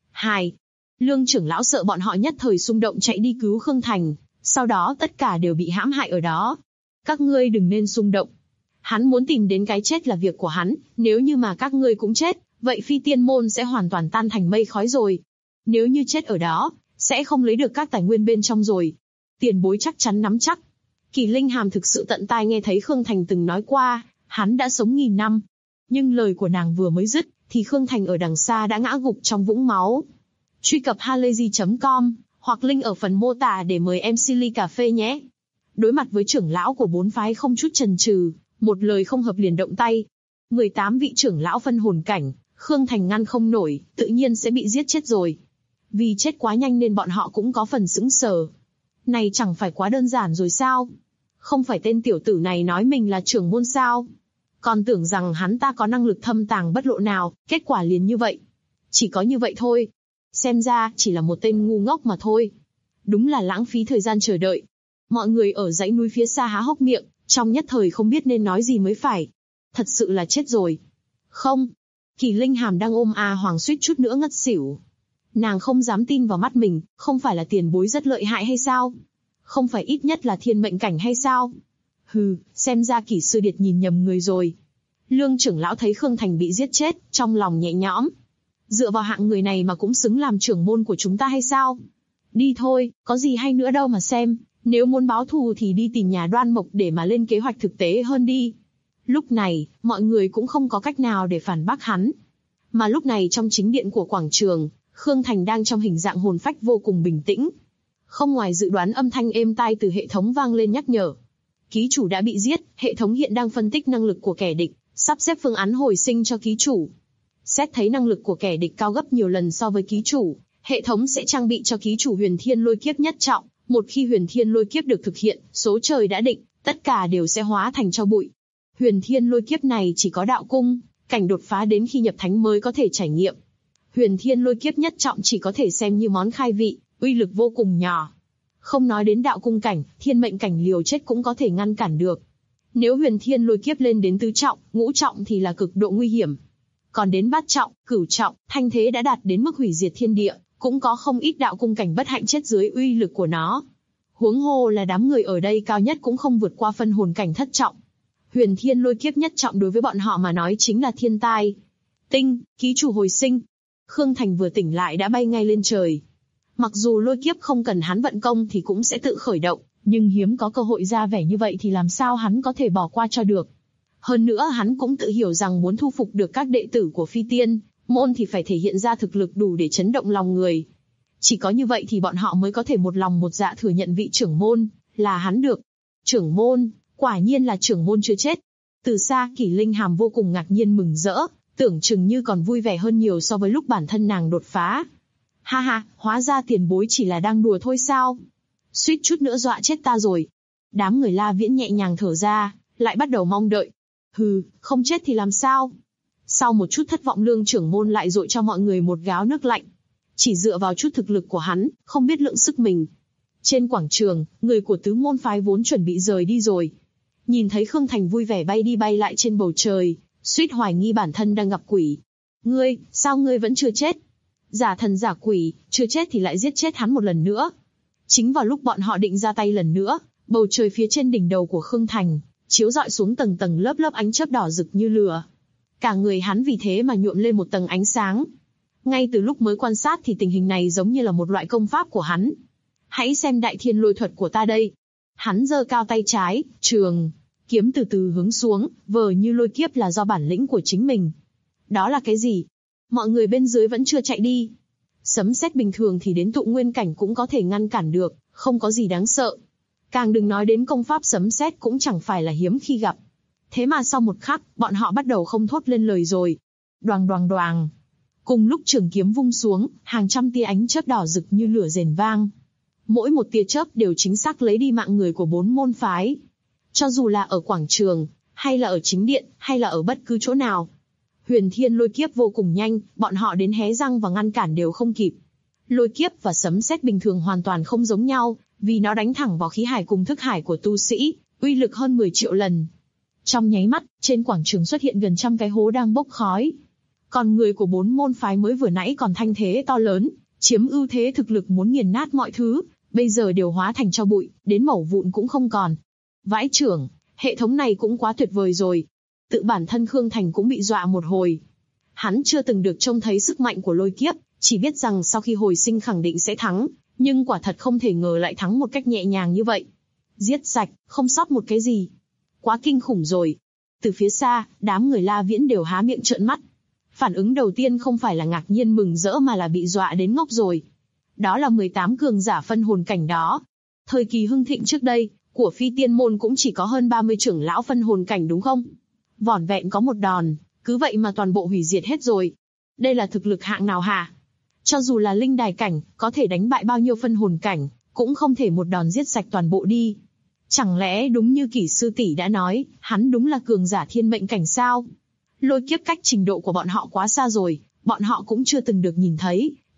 Lương trưởng lão sợ bọn họ nhất thời xung động chạy đi cứu Khương Thành, sau đó tất cả đều bị hãm hại ở đó. Các ngươi đừng nên xung động. Hắn muốn tìm đến cái chết là việc của hắn, nếu như mà các ngươi cũng chết, vậy Phi Tiên Môn sẽ hoàn toàn tan thành mây khói rồi. Nếu như chết ở đó, sẽ không lấy được các tài nguyên bên trong rồi. Tiền bối chắc chắn nắm chắc. Kỳ Linh Hàm thực sự tận tai nghe thấy Khương Thành từng nói qua, hắn đã sống 1000 năm. Nhưng lời của nàng vừa mới dứt, thì Khương Thành ở đằng xa đã ngã gục trong vũng máu. Truy cập halayzi.com, hoặc link ở phần mô tả để mời MC ly cà phê nhé. Đối mặt với trưởng lão của 4 phái không chút chần chừ, một lời không hợp liền động tay. 18 vị trưởng lão phân hồn cảnh, Khương Thành ngăn không nổi, tự nhiên sẽ bị giết chết rồi. Vì chết quá nhanh nên bọn họ cũng có phần sững sờ. Này chẳng phải quá đơn giản rồi sao? Không phải tên tiểu tử này nói mình là trưởng môn sao? Còn tưởng rằng hắn ta có năng lực thâm tàng bất lộ nào, kết quả liền như vậy. Chỉ có như vậy thôi. Xem ra, chỉ là một tên ngu ngốc mà thôi. Đúng là lãng phí thời gian chờ đợi. Mọi người ở dãy núi phía xa há hốc miệng, trong nhất thời không biết nên nói gì mới phải. Thật sự là chết rồi. Không. Kỳ Linh Hàm đang ôm A Hoàng suýt chút nữa ngất xỉu. Nàng không dám tin vào mắt mình, không phải là tiền bối rất lợi hại hay sao? Không phải ít nhất là thiên mệnh cảnh hay sao? Hừ, xem ra Kỷ Sư Điệt nhìn nhầm người rồi. Lương trưởng lão thấy Khương Thành bị giết chết, trong lòng nhẹ nhõm. Dựa vào hạng người này mà cũng xứng làm trưởng môn của chúng ta hay sao? Đi thôi, có gì hay nữa đâu mà xem. Nếu muốn báo thù thì đi tìm nhà Đoan Mộc để mà lên kế hoạch thực tế hơn đi. Lúc này, mọi người cũng không có cách nào để phản bác hắn. Mà lúc này trong chính điện của quảng trường, Khương Thành đang trong hình dạng hồn phách vô cùng bình tĩnh. Không ngoài dự đoán, âm thanh êm tai từ hệ thống vang lên nhắc nhở. Ký chủ đã bị giết, hệ thống hiện đang phân tích năng lực của kẻ địch, sắp xếp phương án hồi sinh cho ký chủ. Xét thấy năng lực của kẻ địch cao gấp nhiều lần so với ký chủ, hệ thống sẽ trang bị cho ký chủ huyền thiên lôi kiếp nhất trọng. Một khi huyền thiên lôi kiếp được thực hiện, số trời đã định, tất cả đều sẽ hóa thành tro bụi. Huyền thiên lôi kiếp này chỉ có đạo cung cảnh đột phá đến khi nhập thánh mới có thể trải nghiệm. Huyền thiên lôi kiếp nhất trọng chỉ có thể xem như món khai vị, uy lực vô cùng nhỏ. Không nói đến đạo cung cảnh, thiên mệnh cảnh liều chết cũng có thể ngăn cản được. Nếu huyền thiên lôi kiếp lên đến tứ trọng, ngũ trọng thì là cực độ nguy hiểm. Còn đến bát trọng, cửu trọng, thanh thế đã đạt đến mức hủy diệt thiên địa, cũng có không ít đạo cung cảnh bất hạnh chết dưới uy lực của nó. Huống hồ là đám người ở đây cao nhất cũng không vượt qua phân hồn cảnh thất trọng. Huyền thiên lôi kiếp nhất trọng đối với bọn họ mà nói chính là thiên tai. Tinh, ký chủ hồi sinh. Khương Thành vừa tỉnh lại đã bay ngay lên trời. Mặc dù lôi kiếp không cần hắn vận công thì cũng sẽ tự khởi động, nhưng hiếm có cơ hội ra vẻ như vậy thì làm sao hắn có thể bỏ qua cho được. Hơn nữa hắn cũng tự hiểu rằng muốn thu phục được các đệ tử của Phi Tiên môn thì phải thể hiện ra thực lực đủ để chấn động lòng người. Chỉ có như vậy thì bọn họ mới có thể một lòng một dạ thừa nhận vị trưởng môn là hắn được. Trưởng môn, quả nhiên là trưởng môn chưa chết. Từ xa, Kỷ Linh Hàm vô cùng ngạc nhiên mừng rỡ, tưởng chừng như còn vui vẻ hơn nhiều so với lúc bản thân nàng đột phá. Ha ha, hóa ra tiền bối chỉ là đang đùa thôi sao? Suýt chút nữa dọa chết ta rồi. Đám người La Viễn nhẹ nhàng thở ra, lại bắt đầu mong đợi. Hừ, không chết thì làm sao? Sau một chút thất vọng, Lương trưởng môn lại dội cho mọi người một gáo nước lạnh. Chỉ dựa vào chút thực lực của hắn, không biết lượng sức mình. Trên quảng trường, người của tứ môn phái vốn chuẩn bị rời đi rồi. Nhìn thấy Khương Thành vui vẻ bay đi bay lại trên bầu trời, suýt hoài nghi bản thân đang gặp quỷ. Ngươi, sao ngươi vẫn chưa chết? Giả thần giả quỷ, chưa chết thì lại giết chết hắn một lần nữa. Chính vào lúc bọn họ định ra tay lần nữa, bầu trời phía trên đỉnh đầu của Khương Thành chiếu rọi xuống tầng tầng lớp lớp ánh chớp đỏ rực như lửa. Cả người hắn vì thế mà nhuộm lên một tầng ánh sáng. Ngay từ lúc mới quan sát thì tình hình này giống như là một loại công pháp của hắn. Hãy xem đại thiên lôi thuật của ta đây. Hắn giơ cao tay trái, trường kiếm từ từ hướng xuống, vờ như lôi kiếp là do bản lĩnh của chính mình. Đó là cái gì? Mọi người bên dưới vẫn chưa chạy đi. Sấm sét bình thường thì đến tụ nguyên cảnh cũng có thể ngăn cản được, không có gì đáng sợ. Càng đừng nói đến công pháp sấm sét cũng chẳng phải là hiếm khi gặp. Thế mà sau một khắc, bọn họ bắt đầu không thốt lên lời rồi. Đoàng đoàng đoàng. Cùng lúc trường kiếm vung xuống, hàng trăm tia ánh chớp đỏ rực như lửa rền vang. Mỗi một tia chớp đều chính xác lấy đi mạng người của 4 môn phái. Cho dù là ở quảng trường, hay là ở chính điện, hay là ở bất cứ chỗ nào. Huyền thiên lôi kiếp vô cùng nhanh, bọn họ đến hé răng và ngăn cản đều không kịp. Lôi kiếp và sấm sét bình thường hoàn toàn không giống nhau, vì nó đánh thẳng vào khí hải cùng thức hải của tu sĩ, uy lực hơn 10 triệu lần. Trong nháy mắt, trên quảng trường xuất hiện gần trăm cái hố đang bốc khói. Còn người của 4 môn phái mới vừa nãy còn thanh thế to lớn, chiếm ưu thế thực lực muốn nghiền nát mọi thứ, bây giờ đều hóa thành tro bụi, đến mẩu vụn cũng không còn. Vãi chưởng, hệ thống này cũng quá tuyệt vời rồi. Tự bản thân Khương Thành cũng bị dọa một hồi. Hắn chưa từng được trông thấy sức mạnh của lôi kiếp, chỉ biết rằng sau khi hồi sinh khẳng định sẽ thắng, nhưng quả thật không thể ngờ lại thắng một cách nhẹ nhàng như vậy. Giết sạch, không sót một cái gì. Quá kinh khủng rồi. Từ phía xa, đám người La Viễn đều há miệng trợn mắt. Phản ứng đầu tiên không phải là ngạc nhiên mừng rỡ mà là bị dọa đến ngốc rồi. Đó là 18 cường giả phân hồn cảnh đó. Thời kỳ hưng thịnh trước đây, của Phi Tiên môn cũng chỉ có hơn 30 trưởng lão phân hồn cảnh đúng không? Vỏn vẹn có một đòn, cứ vậy mà toàn bộ hủy diệt hết rồi. Đây là thực lực hạng nào hả? Cho dù là linh đài cảnh, có thể đánh bại bao nhiêu phân hồn cảnh, cũng không thể một đòn giết sạch toàn bộ đi. Chẳng lẽ đúng như Kỷ sư tỷ đã nói, hắn đúng là cường giả thiên mệnh cảnh sao? Lôi kiếp cách trình độ của bọn họ quá xa rồi, bọn họ cũng chưa từng được nhìn thấy,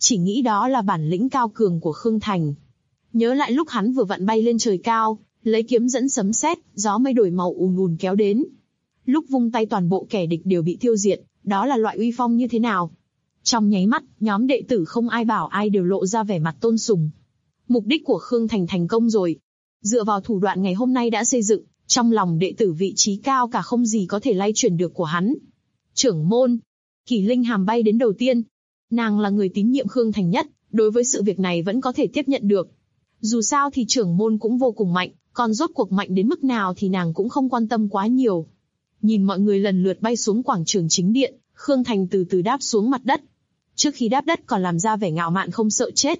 chỉ nghĩ đó là bản lĩnh cao cường của Khương Thành. Nhớ lại lúc hắn vừa vặn bay lên trời cao, lấy kiếm dẫn sấm sét, gió mây đổi màu ùn ùn kéo đến. Lúc vung tay toàn bộ kẻ địch đều bị tiêu diệt, đó là loại uy phong như thế nào? Trong nháy mắt, nhóm đệ tử không ai bảo ai đều lộ ra vẻ mặt tôn sùng. Mục đích của Khương Thành thành công rồi. Dựa vào thủ đoạn ngày hôm nay đã xây dựng, trong lòng đệ tử vị trí cao cả không gì có thể lay chuyển được của hắn. Trưởng môn, Kỷ Linh Hàm bay đến đầu tiên. Nàng là người tín nhiệm Khương Thành nhất, đối với sự việc này vẫn có thể tiếp nhận được. Dù sao thì trưởng môn cũng vô cùng mạnh, còn rốt cuộc mạnh đến mức nào thì nàng cũng không quan tâm quá nhiều. Nhìn mọi người lần lượt bay xuống quảng trường chính điện, Khương Thành từ từ đáp xuống mặt đất. Trước khi đáp đất còn làm ra vẻ ngạo mạn không sợ chết.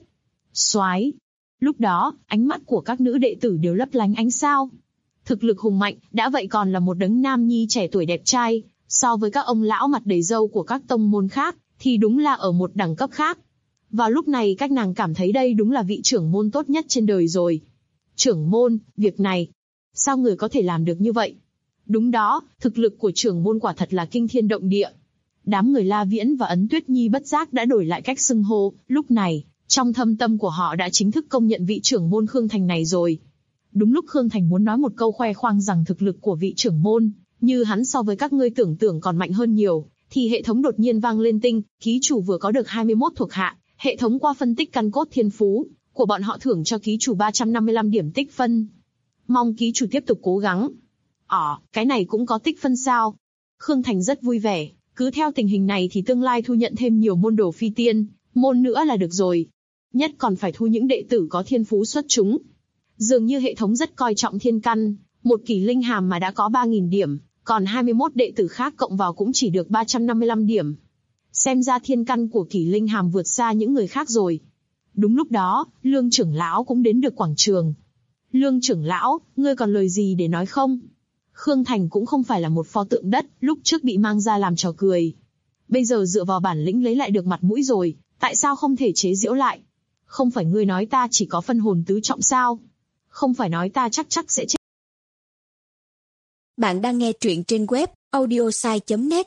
Soái. Lúc đó, ánh mắt của các nữ đệ tử đều lấp lánh ánh sao. Thực lực hùng mạnh, đã vậy còn là một đấng nam nhi trẻ tuổi đẹp trai, so với các ông lão mặt đầy râu của các tông môn khác, thì đúng là ở một đẳng cấp khác. Vào lúc này các nàng cảm thấy đây đúng là vị trưởng môn tốt nhất trên đời rồi. Trưởng môn, việc này, sao người có thể làm được như vậy? Đúng đó, thực lực của trưởng môn quả thật là kinh thiên động địa. Đám người La Viễn và Ấn Tuyết Nhi bất giác đã đổi lại cách xưng hô, lúc này, trong thâm tâm của họ đã chính thức công nhận vị trưởng môn Khương Thành này rồi. Đúng lúc Khương Thành muốn nói một câu khoe khoang rằng thực lực của vị trưởng môn, như hắn so với các ngươi tưởng còn mạnh hơn nhiều, thì hệ thống đột nhiên vang lên tinh, ký chủ vừa có được 21 thuộc hạ, hệ thống qua phân tích căn cốt thiên phú của bọn họ thưởng cho ký chủ 355 điểm tích phân. Mong ký chủ tiếp tục cố gắng. Cái này cũng có tích phân sao? Khương Thành rất vui vẻ, cứ theo tình hình này thì tương lai thu nhận thêm nhiều môn đồ phi tiên, môn nữa là được rồi. Nhất còn phải thu những đệ tử có thiên phú xuất chúng. Dường như hệ thống rất coi trọng thiên căn, một Kỷ Linh Hàm mà đã có 3.000 điểm, còn 21 đệ tử khác cộng vào cũng chỉ được 355 điểm. Xem ra thiên căn của Kỷ Linh Hàm vượt xa những người khác rồi. Đúng lúc đó, Lương trưởng lão cũng đến được quảng trường. Lương trưởng lão, ngươi còn lời gì để nói không? Khương Thành cũng không phải là một pho tượng đất, lúc trước bị mang ra làm trò cười. Bây giờ dựa vào bản lĩnh lấy lại được mặt mũi rồi, tại sao không thể chế giễu lại? Không phải ngươi nói ta chỉ có phân hồn tứ trọng sao? Không phải nói ta chắc sẽ chết. Bạn đang nghe truyện trên web audiosai.net.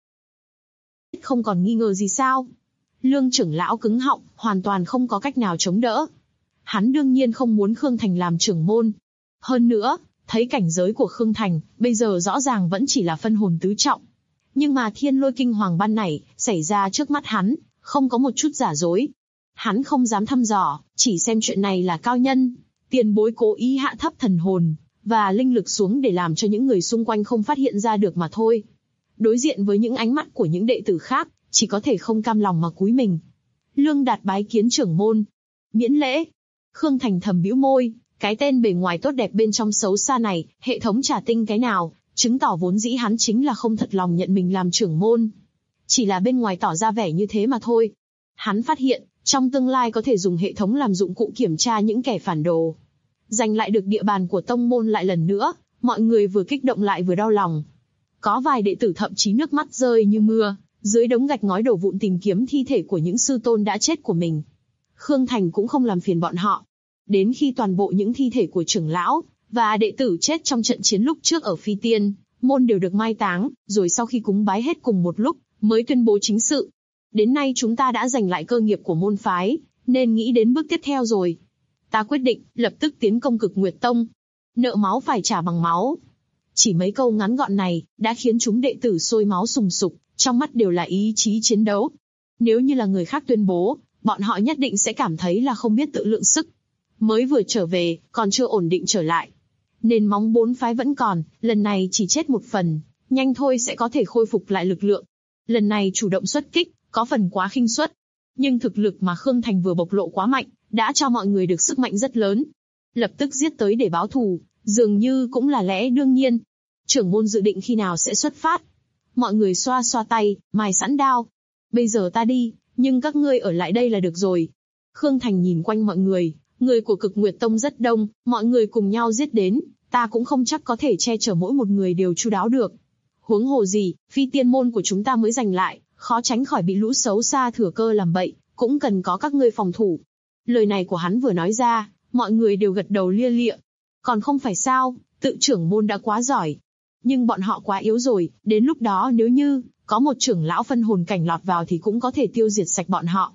Không còn nghi ngờ gì sao? Lương trưởng lão cứng họng, hoàn toàn không có cách nào chống đỡ. Hắn đương nhiên không muốn Khương Thành làm trưởng môn. Hơn nữa, thấy cảnh giới của Khương Thành, bây giờ rõ ràng vẫn chỉ là phân hồn tứ trọng. Nhưng mà thiên lôi kinh hoàng ban này, xảy ra trước mắt hắn, không có một chút giả dối. Hắn không dám thăm dò, chỉ xem chuyện này là cao nhân. Tiền bối cố ý hạ thấp thần hồn, và linh lực xuống để làm cho những người xung quanh không phát hiện ra được mà thôi. Đối diện với những ánh mắt của những đệ tử khác, chỉ có thể không cam lòng mà cúi mình. Lương Đạt bái kiến trưởng môn. Miễn lễ. Khương Thành thầm bĩu môi, cái tên bề ngoài tốt đẹp bên trong xấu xa này, hệ thống trả tinh cái nào, chứng tỏ vốn dĩ hắn chính là không thật lòng nhận mình làm trưởng môn. Chỉ là bên ngoài tỏ ra vẻ như thế mà thôi. Hắn phát hiện, trong tương lai có thể dùng hệ thống làm dụng cụ kiểm tra những kẻ phản đồ. Giành lại được địa bàn của tông môn lại lần nữa, mọi người vừa kích động lại vừa đau lòng. Có vài đệ tử thậm chí nước mắt rơi như mưa, dưới đống gạch ngói đổ vụn tìm kiếm thi thể của những sư tôn đã chết của mình. Khương Thành cũng không làm phiền bọn họ. Đến khi toàn bộ những thi thể của trưởng lão và đệ tử chết trong trận chiến lúc trước ở Phi Tiên môn đều được mai táng, rồi sau khi cúng bái hết cùng một lúc, mới tuyên bố chính sự. Đến nay chúng ta đã giành lại cơ nghiệp của môn phái, nên nghĩ đến bước tiếp theo rồi. Ta quyết định, lập tức tiến công Cực Nguyệt Tông. Nợ máu phải trả bằng máu. Chỉ mấy câu ngắn gọn này, đã khiến chúng đệ tử sôi máu sùng sục, trong mắt đều là ý chí chiến đấu. Nếu như là người khác tuyên bố, bọn họ nhất định sẽ cảm thấy là không biết tự lượng sức. Mới vừa trở về, còn chưa ổn định trở lại. Nền móng bốn phái vẫn còn, lần này chỉ chết một phần, nhanh thôi sẽ có thể khôi phục lại lực lượng. Lần này chủ động xuất kích, có phần quá khinh suất. Nhưng thực lực mà Khương Thành vừa bộc lộ quá mạnh, đã cho mọi người được sức mạnh rất lớn. Lập tức giết tới để báo thù, dường như cũng là lẽ đương nhiên. Trưởng môn dự định khi nào sẽ xuất phát? Mọi người xoa xoa tay, mài sẵn đao. Bây giờ ta đi, nhưng các ngươi ở lại đây là được rồi. Khương Thành nhìn quanh mọi người, người của Cực Nguyệt Tông rất đông, mọi người cùng nhau giết đến, ta cũng không chắc có thể che chở mỗi một người đều chu đáo được. Huống hồ gì, Phi Tiên môn của chúng ta mới giành lại, khó tránh khỏi bị lũ xấu xa thừa cơ làm bậy, cũng cần có các ngươi phòng thủ. Lời này của hắn vừa nói ra, mọi người đều gật đầu lia lịa. Còn không phải sao, tự trưởng môn đã quá giỏi. Nhưng bọn họ quá yếu rồi, đến lúc đó nếu như có một trưởng lão phân hồn cảnh lọt vào thì cũng có thể tiêu diệt sạch bọn họ.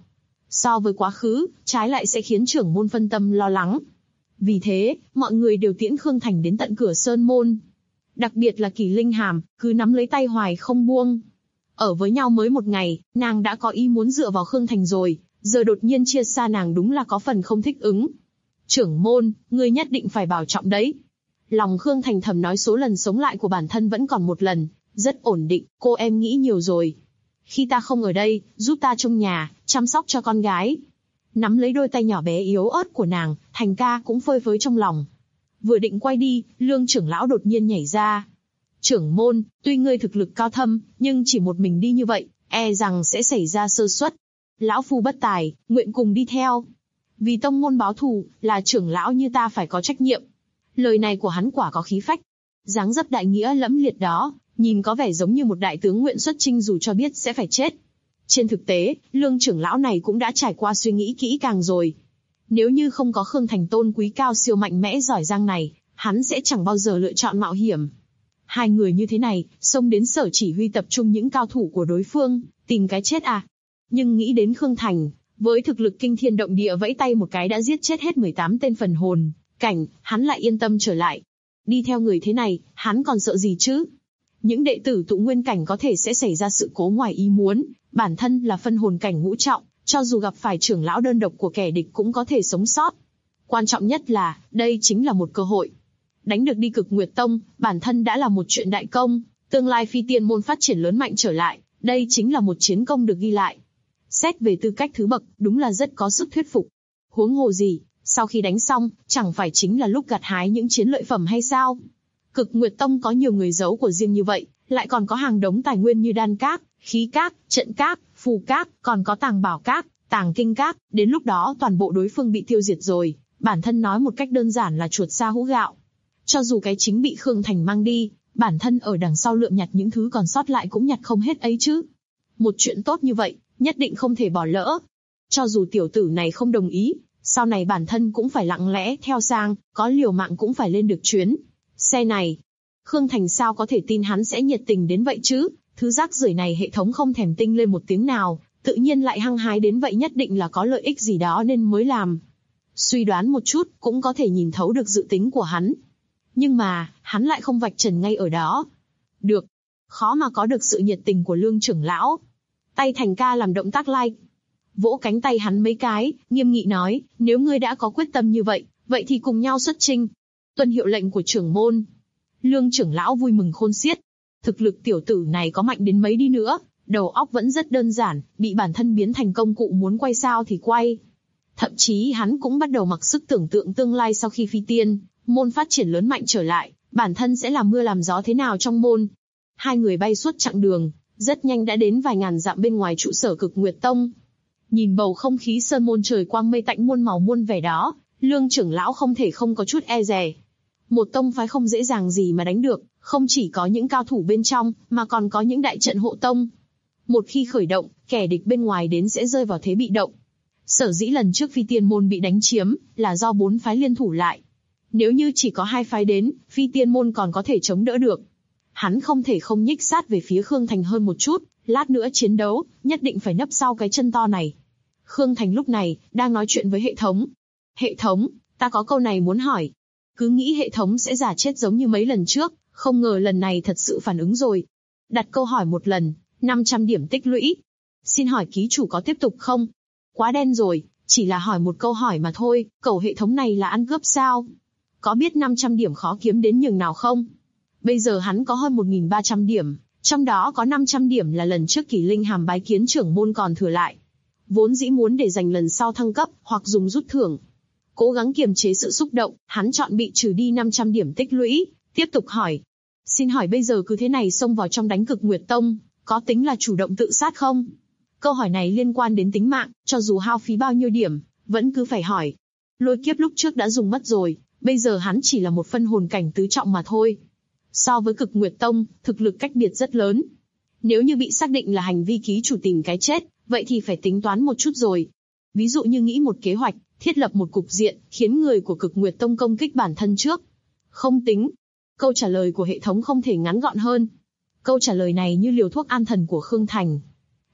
So với quá khứ, trái lại sẽ khiến trưởng môn phân tâm lo lắng. Vì thế, mọi người đều tiễn Khương Thành đến tận cửa sơn môn. Đặc biệt là Kỳ Linh Hàm, cứ nắm lấy tay hoài không buông. Ở với nhau mới một ngày, nàng đã có ý muốn dựa vào Khương Thành rồi, giờ đột nhiên chia xa nàng đúng là có phần không thích ứng. Trưởng môn, ngươi nhất định phải bảo trọng đấy. Lòng Khương Thành thầm nói số lần sống lại của bản thân vẫn còn một lần, rất ổn định, cô em nghĩ nhiều rồi. Khi ta không ở đây, giúp ta trông nhà, chăm sóc cho con gái. Nắm lấy đôi tay nhỏ bé yếu ớt của nàng, Thành ca cũng phơi phới trong lòng. Vừa định quay đi, Lương trưởng lão đột nhiên nhảy ra. Trưởng môn, tuy ngươi thực lực cao thâm, nhưng chỉ một mình đi như vậy, e rằng sẽ xảy ra sơ suất. Lão phu bất tài, nguyện cùng đi theo. Vì tông môn báo thù, là trưởng lão như ta phải có trách nhiệm. Lời này của hắn quả có khí phách. Dáng dấp đại nghĩa lẫm liệt đó, nhìn có vẻ giống như một đại tướng nguyện xuất chinh dù cho biết sẽ phải chết. Trên thực tế, Lương trưởng lão này cũng đã trải qua suy nghĩ kỹ càng rồi. Nếu như không có Khương Thành tôn quý cao siêu mạnh mẽ giỏi giang này, hắn sẽ chẳng bao giờ lựa chọn mạo hiểm. Hai người như thế này, xông đến sở chỉ huy tập trung những cao thủ của đối phương, tìm cái chết à? Nhưng nghĩ đến Khương Thành, với thực lực kinh thiên động địa vẫy tay một cái đã giết chết hết 18 tên phần hồn cảnh, hắn lại yên tâm trở lại. Đi theo người thế này, hắn còn sợ gì chứ? Những đệ tử tụ nguyên cảnh có thể sẽ xảy ra sự cố ngoài ý muốn, bản thân là phân hồn cảnh ngũ trọng, cho dù gặp phải trưởng lão đơn độc của kẻ địch cũng có thể sống sót. Quan trọng nhất là, đây chính là một cơ hội. Đánh được đi Cực Nguyệt Tông, bản thân đã là một chuyện đại công, tương lai Phi Tiên môn phát triển lớn mạnh trở lại, đây chính là một chiến công được ghi lại. Xét về tư cách thứ bậc, đúng là rất có sức thuyết phục. Huống hồ gì, sau khi đánh xong, chẳng phải chính là lúc gặt hái những chiến lợi phẩm hay sao? Cực Nguyệt Tông có nhiều người giấu của riêng như vậy, lại còn có hàng đống tài nguyên như đan các, khí các, trận các, phù các, còn có tàng bảo các, tàng kinh các, đến lúc đó toàn bộ đối phương bị tiêu diệt rồi, bản thân nói một cách đơn giản là chuột sa hũ gạo. Cho dù cái chính bị Khương Thành mang đi, bản thân ở đằng sau lượm nhặt những thứ còn sót lại cũng nhặt không hết ấy chứ. Một chuyện tốt như vậy, nhất định không thể bỏ lỡ. Cho dù tiểu tử này không đồng ý, sau này bản thân cũng phải lặng lẽ theo sang, có liều mạng cũng phải lên được chuyến xe này. Khương Thành sao có thể tin hắn sẽ nhiệt tình đến vậy chứ? Thứ rác rưởi này hệ thống không thèm tinh lên một tiếng nào, tự nhiên lại hăng hái đến vậy, nhất định là có lợi ích gì đó nên mới làm. Suy đoán một chút, cũng có thể nhìn thấu được dự tính của hắn. Nhưng mà, hắn lại không vạch trần ngay ở đó. Được. Khó mà có được sự nhiệt tình của Lương trưởng lão. Tay Thành ca làm động tác like. Vỗ cánh tay hắn mấy cái, nghiêm nghị nói, nếu ngươi đã có quyết tâm như vậy, vậy thì cùng nhau xuất chinh. Tuân hiệu lệnh của trưởng môn. Lương trưởng lão vui mừng khôn xiết. Thực lực tiểu tử này có mạnh đến mấy đi nữa, đầu óc vẫn rất đơn giản, bị bản thân biến thành công cụ muốn quay sao thì quay. Thậm chí hắn cũng bắt đầu mặc sức tưởng tượng tương lai sau khi Phi Tiên môn phát triển lớn mạnh trở lại, bản thân sẽ làm mưa làm gió thế nào trong môn. Hai người bay suốt chặng đường, rất nhanh đã đến vài ngàn dặm bên ngoài trụ sở Cực Nguyệt Tông. Nhìn bầu không khí sơn môn trời quang mây tạnh muôn màu muôn vẻ đó, Lương trưởng lão không thể không có chút e dè. Một tông phái không dễ dàng gì mà đánh được, không chỉ có những cao thủ bên trong, mà còn có những đại trận hộ tông. Một khi khởi động, kẻ địch bên ngoài đến sẽ rơi vào thế bị động. Sở dĩ lần trước Phi Tiên môn bị đánh chiếm, là do 4 phái liên thủ lại. Nếu như chỉ có 2 phái đến, Phi Tiên môn còn có thể chống đỡ được. Hắn không thể không nhích sát về phía Khương Thành hơn một chút, lát nữa chiến đấu, nhất định phải nấp sau cái chân to này. Khương Thành lúc này, đang nói chuyện với hệ thống. Hệ thống, ta có câu này muốn hỏi. Cứ nghĩ hệ thống sẽ giả chết giống như mấy lần trước, không ngờ lần này thật sự phản ứng rồi. Đặt câu hỏi một lần, 500 điểm tích lũy. Xin hỏi ký chủ có tiếp tục không? Quá đen rồi, chỉ là hỏi một câu hỏi mà thôi, cầu hệ thống này là ăn cướp sao? Có biết 500 điểm khó kiếm đến nhường nào không? Bây giờ hắn có hơn 1.300 điểm, trong đó có 500 điểm là lần trước Kỳ Linh Hàm bái kiến trưởng môn còn thừa lại. Vốn dĩ muốn để dành lần sau thăng cấp, hoặc dùng rút thưởng. Cố gắng kiềm chế sự xúc động, hắn chọn bị trừ đi 500 điểm tích lũy, tiếp tục hỏi. Xin hỏi bây giờ cứ thế này xông vào trong đánh Cực Nguyệt Tông, có tính là chủ động tự sát không? Câu hỏi này liên quan đến tính mạng, cho dù hao phí bao nhiêu điểm, vẫn cứ phải hỏi. Lôi kiếp lúc trước đã dùng mất rồi, bây giờ hắn chỉ là một phân hồn cảnh tứ trọng mà thôi. So với Cực Nguyệt Tông, thực lực cách biệt rất lớn. Nếu như bị xác định là hành vi ký chủ tìm cái chết, vậy thì phải tính toán một chút rồi. Ví dụ như nghĩ một kế hoạch, thiết lập một cục diện, khiến người của Cực Nguyệt Tông công kích bản thân trước. Không tính. Câu trả lời của hệ thống không thể ngắn gọn hơn. Câu trả lời này như liều thuốc an thần của Khương Thành.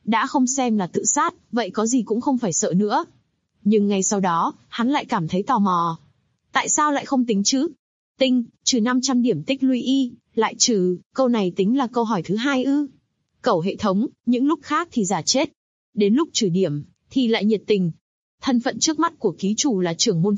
đã không xem là tự sát, vậy có gì cũng không phải sợ nữa. Nhưng ngay sau đó, hắn lại cảm thấy tò mò. Tại sao lại không tính chứ? Tinh, trừ 500 điểm tích lũy y, lại trừ, câu này tính là câu hỏi thứ hai ư? Cẩu hệ thống, những lúc khác thì giả chết. Đến lúc trừ điểm, thì lại nhiệt tình. Thân phận trước mắt của ký chủ là trưởng môn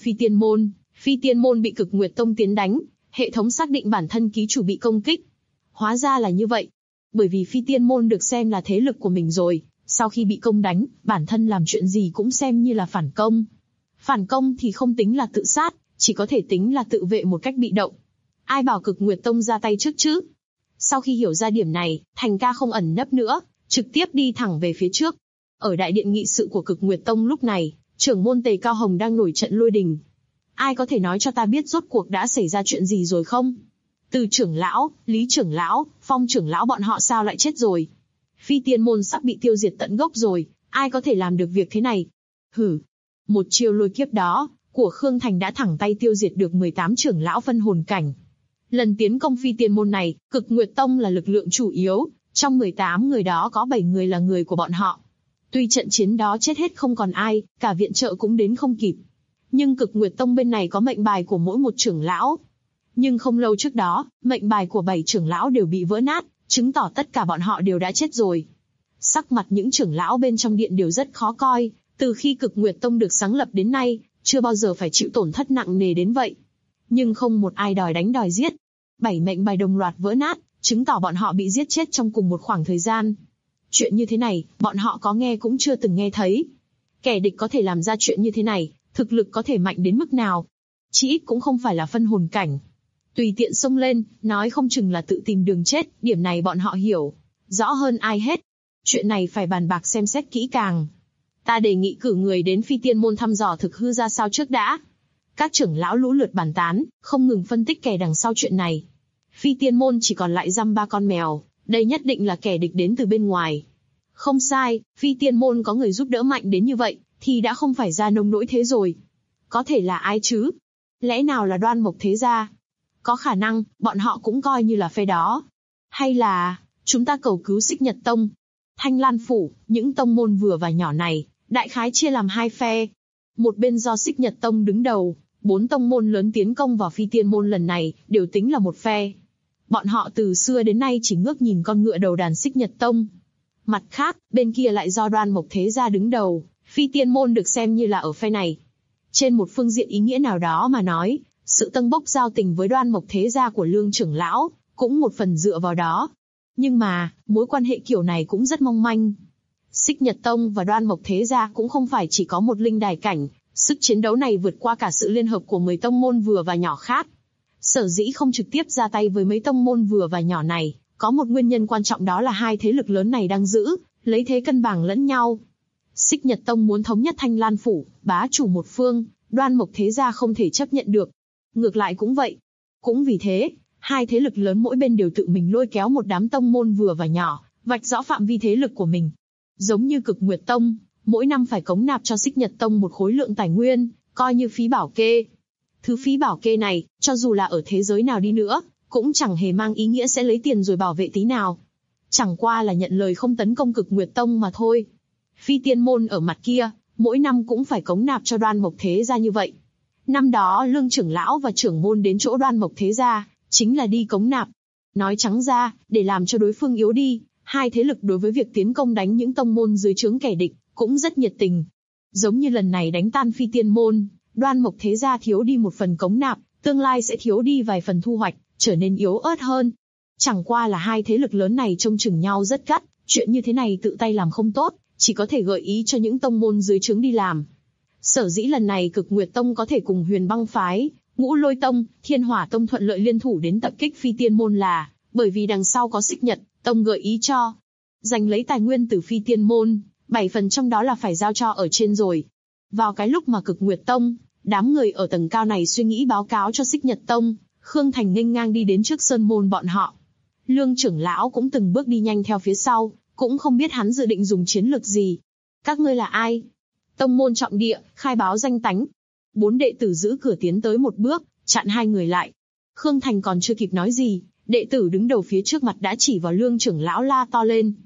Phi Tiên Môn bị Cực Nguyệt Tông tiến đánh, hệ thống xác định bản thân ký chủ bị công kích. Hóa ra là như vậy. Bởi vì Phi Tiên Môn được xem là thế lực của mình rồi, sau khi bị công đánh, bản thân làm chuyện gì cũng xem như là phản công. Phản công thì không tính là tự sát, chỉ có thể tính là tự vệ một cách bị động. Ai bảo Cực Nguyệt Tông ra tay trước chứ? Sau khi hiểu ra điểm này, Thành ca không ẩn nấp nữa, trực tiếp đi thẳng về phía trước. Ở đại điện nghị sự của Cực Nguyệt Tông lúc này, trưởng môn Tề Cao Hồng đang nổi trận lôi đình. Ai có thể nói cho ta biết rốt cuộc đã xảy ra chuyện gì rồi không? Từ trưởng lão, Lý trưởng lão, Phong trưởng lão bọn họ sao lại chết rồi? Phi Tiên Môn sắp bị tiêu diệt tận gốc rồi, ai có thể làm được việc thế này? Hử! Một chiêu lôi kiếp đó, của Khương Thành đã thẳng tay tiêu diệt được 18 trưởng lão phân hồn cảnh. Lần tiến công Phi Tiên Môn này, Cực Nguyệt Tông là lực lượng chủ yếu, trong 18 người đó có 7 người là người của bọn họ. Tuy trận chiến đó chết hết không còn ai, cả viện trợ cũng đến không kịp. Nhưng Cực Nguyệt Tông bên này có mệnh bài của mỗi một trưởng lão. Nhưng không lâu trước đó, mệnh bài của 7 trưởng lão đều bị vỡ nát, chứng tỏ tất cả bọn họ đều đã chết rồi. Sắc mặt những trưởng lão bên trong điện đều rất khó coi, từ khi Cực Nguyệt Tông được sáng lập đến nay, chưa bao giờ phải chịu tổn thất nặng nề đến vậy. Nhưng không một ai đòi đánh đòi giết. 7 mệnh bài đồng loạt vỡ nát, chứng tỏ bọn họ bị giết chết trong cùng một khoảng thời gian. Chuyện như thế này, bọn họ có nghe cũng chưa từng nghe thấy. Kẻ địch có thể làm ra chuyện như thế này, thực lực có thể mạnh đến mức nào? Chỉ ít cũng không phải là phân hồn cảnh. Tùy tiện xông lên, nói không chừng là tự tìm đường chết, điểm này bọn họ hiểu rõ hơn ai hết. Chuyện này phải bàn bạc xem xét kỹ càng. Ta đề nghị cử người đến Phi Tiên Môn thăm dò thực hư ra sao trước đã. Các trưởng lão lũ lượt bàn tán, không ngừng phân tích kẻ đằng sau chuyện này. Phi Tiên Môn chỉ còn lại dăm ba con mèo, đây nhất định là kẻ địch đến từ bên ngoài. Không sai, Phi Tiên Môn có người giúp đỡ mạnh đến như vậy, thì đã không phải ra nông nỗi thế rồi. Có thể là ai chứ? Lẽ nào là Đoan Mộc Thế Gia? Có khả năng, bọn họ cũng coi như là phe đó. Hay là, chúng ta cầu cứu Xích Nhật Tông? Thanh Lan Phủ, những tông môn vừa và nhỏ này, đại khái chia làm hai phe. Một bên do Xích Nhật Tông đứng đầu, 4 tông môn lớn tiến công vào Phi Tiên Môn lần này, đều tính là một phe. Bọn họ từ xưa đến nay chỉ ngước nhìn con ngựa đầu đàn Xích Nhật Tông. Mặt khác, bên kia lại do Đoan Mộc Thế Gia đứng đầu, Phi Tiên Môn được xem như là ở phe này. Trên một phương diện ý nghĩa nào đó mà nói, sự tâng bốc giao tình với Đoan Mộc Thế Gia của Lương trưởng lão, cũng một phần dựa vào đó. Nhưng mà, mối quan hệ kiểu này cũng rất mong manh. Xích Nhật Tông và Đoan Mộc Thế Gia cũng không phải chỉ có một linh đài cảnh, sức chiến đấu này vượt qua cả sự liên hợp của 10 tông môn vừa và nhỏ khác. Sở dĩ không trực tiếp ra tay với mấy tông môn vừa và nhỏ này, có một nguyên nhân quan trọng đó là hai thế lực lớn này đang giữ, lấy thế cân bằng lẫn nhau. Xích Nhật Tông muốn thống nhất Thanh Lan Phủ, bá chủ một phương, Đoan Mộc Thế Gia không thể chấp nhận được. Ngược lại cũng vậy. Cũng vì thế, hai thế lực lớn mỗi bên đều tự mình lôi kéo một đám tông môn vừa và nhỏ, vạch rõ phạm vi thế lực của mình. Giống như Cực Nguyệt Tông, mỗi năm phải cống nạp cho Xích Nhật Tông một khối lượng tài nguyên, coi như phí bảo kê. Thứ phí bảo kê này, cho dù là ở thế giới nào đi nữa, cũng chẳng hề mang ý nghĩa sẽ lấy tiền rồi bảo vệ tí nào. Chẳng qua là nhận lời không tấn công Cực Nguyệt Tông mà thôi. Phi Tiên Môn ở mặt kia, mỗi năm cũng phải cống nạp cho Đoan Mộc Thế Gia như vậy. Năm đó Lương trưởng lão và trưởng môn đến chỗ Đoan Mộc Thế Gia, chính là đi cống nạp. Nói trắng ra, để làm cho đối phương yếu đi, hai thế lực đối với việc tiến công đánh những tông môn dưới trướng kẻ địch, cũng rất nhiệt tình. Giống như lần này đánh tan Phi Tiên Môn, Đoan Mộc Thế Gia thiếu đi một phần cống nạp, tương lai sẽ thiếu đi vài phần thu hoạch, trở nên yếu ớt hơn. Chẳng qua là hai thế lực lớn này trông chừng nhau rất gắt, chuyện như thế này tự tay làm không tốt, chỉ có thể gợi ý cho những tông môn dưới trướng đi làm. Sở dĩ lần này Cực Nguyệt Tông có thể cùng Huyền Băng Phái, Ngũ Lôi Tông, Thiên Hỏa Tông thuận lợi liên thủ đến tập kích Phi Tiên Môn là bởi vì đằng sau có Xích Nhật Tông gợi ý cho. Giành lấy tài nguyên từ Phi Tiên Môn, 7 phần trong đó là phải giao cho ở trên rồi. Vào cái lúc mà Cực Nguyệt Tông, đám người ở tầng cao này suy nghĩ báo cáo cho Xích Nhật Tông, Khương Thành nghênh ngang đi đến trước sơn môn bọn họ. Lương trưởng lão cũng từng bước đi nhanh theo phía sau, cũng không biết hắn dự định dùng chiến lược gì. Các ngươi là ai? Tông môn trọng địa, khai báo danh tánh. 4 đệ tử giữ cửa tiến tới một bước, chặn hai người lại. Khương Thành còn chưa kịp nói gì, đệ tử đứng đầu phía trước mặt đã chỉ vào Lương trưởng lão la to lên.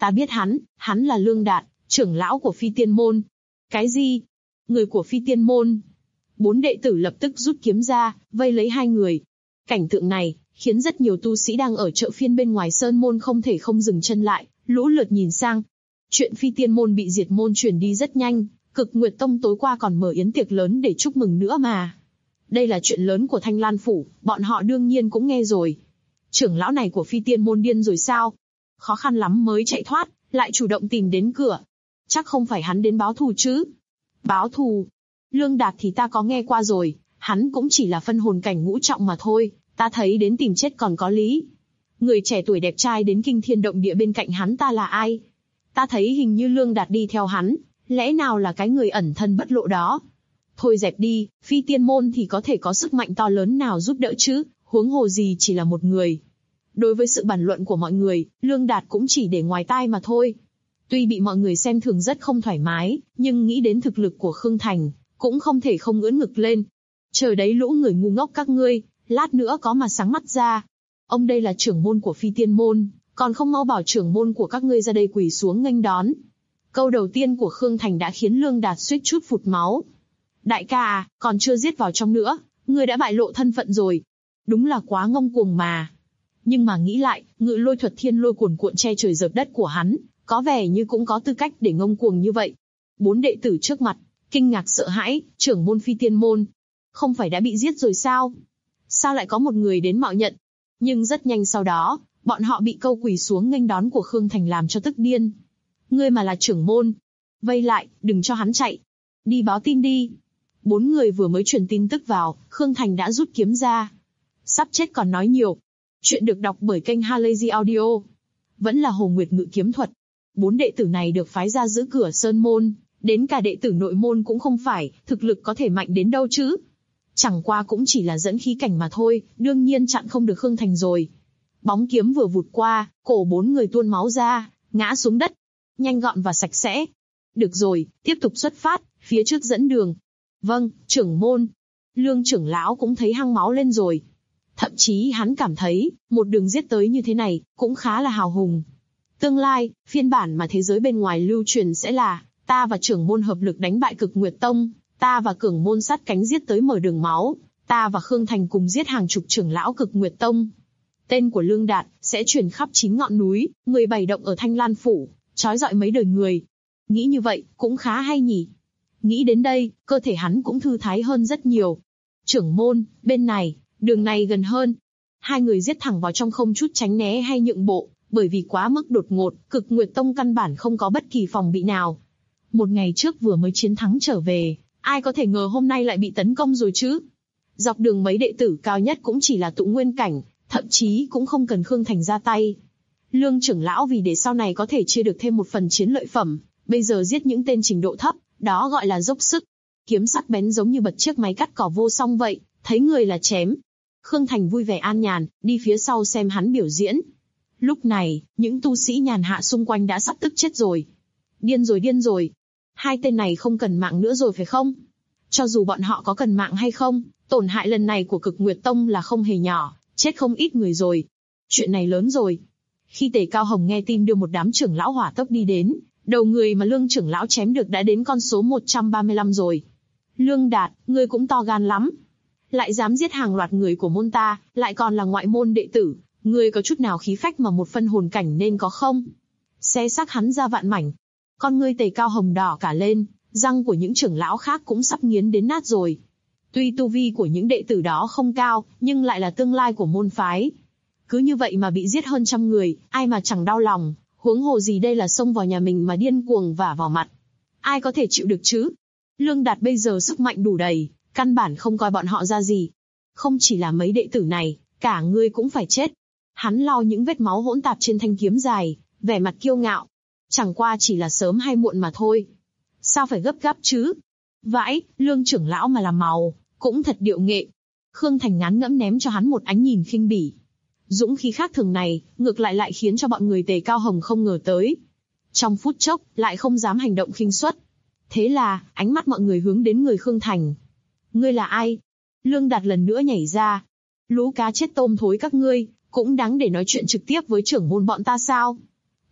Ta biết hắn là Lương Đạt, trưởng lão của Phi Tiên Môn. Cái gì? Người của Phi Tiên Môn? 4 đệ tử lập tức rút kiếm ra, vây lấy 2 người. Cảnh tượng này khiến rất nhiều tu sĩ đang ở chợ phiên bên ngoài sơn môn không thể không dừng chân lại, lũ lượt nhìn sang. Chuyện Phi Tiên Môn bị diệt môn truyền đi rất nhanh, Cực Nguyệt Tông tối qua còn mở yến tiệc lớn để chúc mừng nữa mà. Đây là chuyện lớn của Thanh Lan Phủ, bọn họ đương nhiên cũng nghe rồi. Trưởng lão này của Phi Tiên Môn điên rồi sao? Khó khăn lắm mới chạy thoát, lại chủ động tìm đến cửa. Chắc không phải hắn đến báo thù chứ? Báo thù? Lương Đạt thì ta có nghe qua rồi, hắn cũng chỉ là phân hồn cảnh ngũ trọng mà thôi, ta thấy đến tìm chết còn có lý. Người trẻ tuổi đẹp trai đến kinh thiên động địa bên cạnh hắn ta là ai? Ta thấy hình như Lương Đạt đi theo hắn, lẽ nào là cái người ẩn thân bất lộ đó? Thôi dẹp đi, Phi Tiên Môn thì có thể có sức mạnh to lớn nào giúp đỡ chứ, huống hồ gì chỉ là một người. Đối với sự bàn luận của mọi người, Lương Đạt cũng chỉ để ngoài tai mà thôi. Tuy bị mọi người xem thường rất không thoải mái, nhưng nghĩ đến thực lực của Khương Thành, cũng không thể không ưỡn ngực lên. Chờ đấy lũ người ngu ngốc các ngươi, lát nữa có mà sáng mắt ra. Ông đây là trưởng môn của Phi Tiên Môn, còn không mau bảo trưởng môn của các ngươi ra đây quỳ xuống nghênh đón. Câu đầu tiên của Khương Thành đã khiến Lương Đạt suýt chút phụt máu. Đại ca à, còn chưa giết vào trong nữa, ngươi đã bại lộ thân phận rồi. Đúng là quá ngông cuồng mà. Nhưng mà nghĩ lại, ngự lôi thuật thiên lôi cuồn cuộn che trời dợp đất của hắn, có vẻ như cũng có tư cách để ngông cuồng như vậy. 4 đệ tử trước mặt, kinh ngạc sợ hãi, trưởng môn Phi Tiên Môn. Không phải đã bị giết rồi sao? Sao lại có một người đến mạo nhận? Nhưng rất nhanh sau đó, bọn họ bị câu quỳ xuống nghênh đón của Khương Thành làm cho tức điên. Ngươi mà là trưởng môn. Vây lại, đừng cho hắn chạy. Đi báo tin đi. 4 người vừa mới truyền tin tức vào, Khương Thành đã rút kiếm ra. Sắp chết còn nói nhiều. Chuyện được đọc bởi kênh Halazy Audio. Vẫn là Hồ Nguyệt Ngự kiếm thuật. 4 đệ tử này được phái ra giữ cửa sơn môn, đến cả đệ tử nội môn cũng không phải, thực lực có thể mạnh đến đâu chứ. Chẳng qua cũng chỉ là dẫn khí cảnh mà thôi, đương nhiên chặn không được Khương Thành rồi. Bóng kiếm vừa vụt qua, cổ 4 người tuôn máu ra, ngã xuống đất. Nhanh gọn và sạch sẽ. Được rồi, tiếp tục xuất phát, phía trước dẫn đường. Vâng, trưởng môn. Lương trưởng lão cũng thấy hăng máu lên rồi. Thậm chí hắn cảm thấy, một đường giết tới như thế này, cũng khá là hào hùng. Tương lai, phiên bản mà thế giới bên ngoài lưu truyền sẽ là, ta và trưởng môn hợp lực đánh bại Cực Nguyệt Tông, ta và Cường môn sát cánh giết tới mở đường máu, ta và Khương Thành cùng giết hàng chục trưởng lão Cực Nguyệt Tông. Tên của Lương Đạt sẽ truyền khắp 9 ngọn núi, 17 động ở Thanh Lan Phủ, chói rọi mấy đời người. Nghĩ như vậy, cũng khá hay nhỉ. Nghĩ đến đây, cơ thể hắn cũng thư thái hơn rất nhiều. Trưởng môn, bên này, đường này gần hơn. 2 người giết thẳng vào trong không chút tránh né hay nhượng bộ, bởi vì quá mức đột ngột, Cực Nguyệt Tông căn bản không có bất kỳ phòng bị nào. Một ngày trước vừa mới chiến thắng trở về, ai có thể ngờ hôm nay lại bị tấn công rồi chứ. Dọc đường mấy đệ tử cao nhất cũng chỉ là tụ nguyên cảnh, thậm chí cũng không cần Khương Thành ra tay. Lương trưởng lão vì để sau này có thể chia được thêm một phần chiến lợi phẩm, bây giờ giết những tên trình độ thấp, đó gọi là dốc sức. Kiếm sắc bén giống như bật chiếc máy cắt cỏ vô song vậy, thấy người là chém. Khương Thành vui vẻ an nhàn, đi phía sau xem hắn biểu diễn. Lúc này, những tu sĩ nhàn hạ xung quanh đã sắp tức chết rồi. Điên rồi. 2 tên này không cần mạng nữa rồi phải không? Cho dù bọn họ có cần mạng hay không, tổn hại lần này của Cực Nguyệt Tông là không hề nhỏ, chết không ít người rồi. Chuyện này lớn rồi. Khi Tề Cao Hồng nghe tin đưa một đám trưởng lão hỏa tốc đi đến, đầu người mà Lương trưởng lão chém được đã đến con số 135 rồi. Lương Đạt, ngươi cũng to gan lắm. Lại dám giết hàng loạt người của môn ta, lại còn là ngoại môn đệ tử, ngươi có chút nào khí phách mà một phân hồn cảnh nên có không? Xé xác hắn ra vạn mảnh. Con ngươi Tề Cao Hồng đỏ cả lên, răng của những trưởng lão khác cũng sắp nghiến đến nát rồi. Tuy tu vi của những đệ tử đó không cao, nhưng lại là tương lai của môn phái. Cứ như vậy mà bị giết hơn 100 người, ai mà chẳng đau lòng, huống hồ gì đây là xông vào nhà mình mà điên cuồng vả vào mặt. Ai có thể chịu được chứ? Lương Đạt bây giờ sức mạnh đủ đầy, căn bản không coi bọn họ ra gì. Không chỉ là mấy đệ tử này, cả ngươi cũng phải chết. Hắn lau những vết máu hỗn tạp trên thanh kiếm dài, vẻ mặt kiêu ngạo. Chẳng qua chỉ là sớm hay muộn mà thôi. Sao phải gấp gáp chứ? Vãi, Lương trưởng lão mà làm màu, cũng thật điệu nghệ. Khương Thành ngán ngẫm ném cho hắn một ánh nhìn khinh bỉ. Dũng khí khác thường này, ngược lại khiến cho bọn người Tề Cao Hồng không ngờ tới. Trong phút chốc, lại không dám hành động khinh suất. Thế là, ánh mắt mọi người hướng đến người Khương Thành. Ngươi là ai? Lương Đạt lần nữa nhảy ra. Lũ cá chết tôm thối các ngươi, cũng đáng để nói chuyện trực tiếp với trưởng môn bọn ta sao?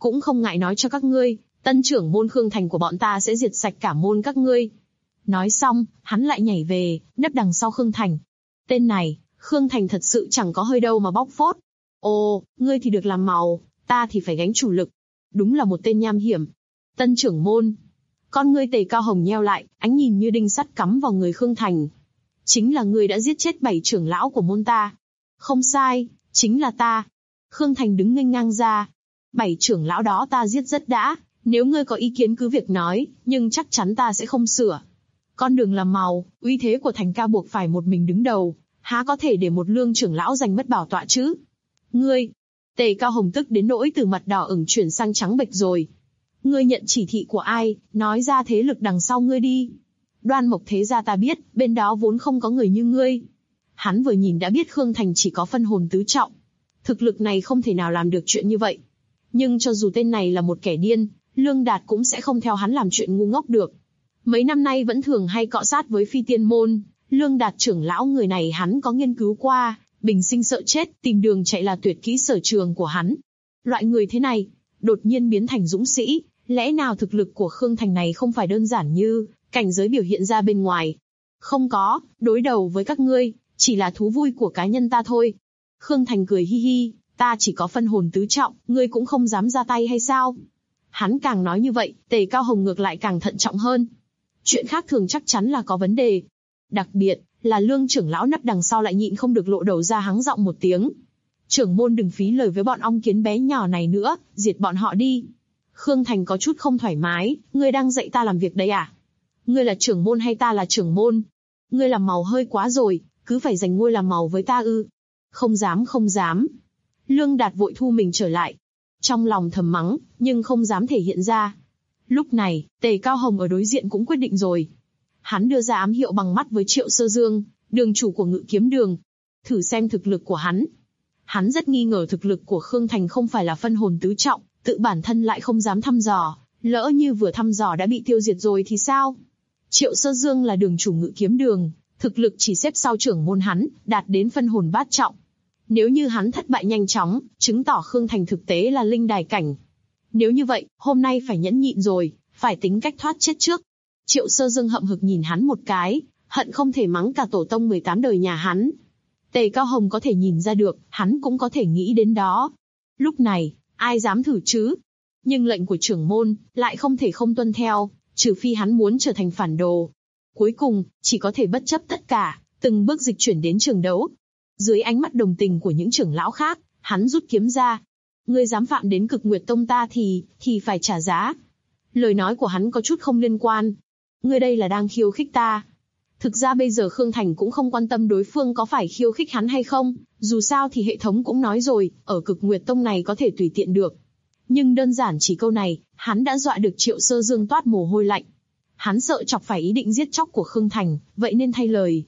cũng không ngại nói cho các ngươi, tân trưởng môn Khương Thành của bọn ta sẽ diệt sạch cả môn các ngươi. Nói xong, hắn lại nhảy về, nấp đằng sau Khương Thành. Tên này, Khương Thành thật sự chẳng có hơi đâu mà bóc phốt. Ồ, ngươi thì được làm màu, ta thì phải gánh chủ lực. Đúng là một tên nham hiểm. Tân trưởng môn. Con ngươi Tề Cao Hồng nheo lại, ánh nhìn như đinh sắt cắm vào người Khương Thành. Chính là ngươi đã giết chết 7 trưởng lão của môn ta. Không sai, chính là ta. Khương Thành đứng nghênh ngang ra. 7 trưởng lão đó ta giết rất đã, nếu ngươi có ý kiến cứ việc nói, nhưng chắc chắn ta sẽ không sửa. Con đường làm màu, uy thế của Thành Ca buộc phải một mình đứng đầu, há có thể để một Lương trưởng lão giành mất bảo tọa chứ? Ngươi, Tề Cao Hồng tức đến nỗi từ mặt đỏ ửng chuyển sang trắng bệch rồi. Ngươi nhận chỉ thị của ai, nói ra thế lực đằng sau ngươi đi. Đoan Mộc thế gia ta biết, bên đó vốn không có người như ngươi. Hắn vừa nhìn đã biết Khương Thành chỉ có phân hồn tứ trọng. Thực lực này không thể nào làm được chuyện như vậy. Nhưng cho dù tên này là một kẻ điên, Lương Đạt cũng sẽ không theo hắn làm chuyện ngu ngốc được. Mấy năm nay vẫn thường hay cọ sát với Phi Tiên Môn, Lương Đạt trưởng lão người này hắn có nghiên cứu qua, bình sinh sợ chết, tìm đường chạy là tuyệt kỹ sở trường của hắn. Loại người thế này, đột nhiên biến thành dũng sĩ, lẽ nào thực lực của Khương Thành này không phải đơn giản như cảnh giới biểu hiện ra bên ngoài? Không có, đối đầu với các ngươi, chỉ là thú vui của cá nhân ta thôi. Khương Thành cười hi hi, ta chỉ có phân hồn tứ trọng, ngươi cũng không dám ra tay hay sao? Hắn càng nói như vậy, Tề Cao Hồng ngược lại càng thận trọng hơn. Chuyện khác thường chắc chắn là có vấn đề. Đặc biệt là Lương trưởng lão nấp đằng sau lại nhịn không được lộ đầu ra hắng giọng một tiếng. Trưởng môn đừng phí lời với bọn ong kiến bé nhỏ này nữa, diệt bọn họ đi. Khương Thành có chút không thoải mái, ngươi đang dạy ta làm việc đấy à? Ngươi là trưởng môn hay ta là trưởng môn? Ngươi làm màu hơi quá rồi, cứ phải giành ngôi làm màu với ta ư? Không dám không dám. Lương Đạt vội thu mình trở lại. Trong lòng thầm mắng, nhưng không dám thể hiện ra. Lúc này, Tề Cao Hồng ở đối diện cũng quyết định rồi. Hắn đưa ra ám hiệu bằng mắt với Triệu Sơ Dương, đường chủ của Ngự Kiếm Đường. Thử xem thực lực của hắn. Hắn rất nghi ngờ thực lực của Khương Thành không phải là phân hồn tứ trọng, tự bản thân lại không dám thăm dò. Lỡ như vừa thăm dò đã bị tiêu diệt rồi thì sao? Triệu Sơ Dương là đường chủ Ngự Kiếm Đường, thực lực chỉ xếp sau trưởng môn hắn, đạt đến phân hồn bát trọng. Nếu như hắn thất bại nhanh chóng, chứng tỏ Khương Thành thực tế là linh đài cảnh. Nếu như vậy, hôm nay phải nhẫn nhịn rồi, phải tính cách thoát chết trước. Triệu Sơ Dương hậm hực nhìn hắn một cái, hận không thể mắng cả tổ tông 18 đời nhà hắn. Tề Cao Hồng có thể nhìn ra được, hắn cũng có thể nghĩ đến đó. Lúc này, ai dám thử chứ? Nhưng lệnh của trưởng môn, lại không thể không tuân theo, trừ phi hắn muốn trở thành phản đồ. Cuối cùng, chỉ có thể bất chấp tất cả, từng bước dịch chuyển đến trường đấu. Dưới ánh mắt đồng tình của những trưởng lão khác, hắn rút kiếm ra. Ngươi dám phạm đến Cực Nguyệt Tông ta thì phải trả giá. Lời nói của hắn có chút không liên quan. Ngươi đây là đang khiêu khích ta. Thực ra bây giờ Khương Thành cũng không quan tâm đối phương có phải khiêu khích hắn hay không, dù sao thì hệ thống cũng nói rồi, ở Cực Nguyệt Tông này có thể tùy tiện được. Nhưng đơn giản chỉ câu này, hắn đã dọa được Triệu Sơ Dương toát mồ hôi lạnh. Hắn sợ chọc phải ý định giết chóc của Khương Thành, vậy nên thay lời.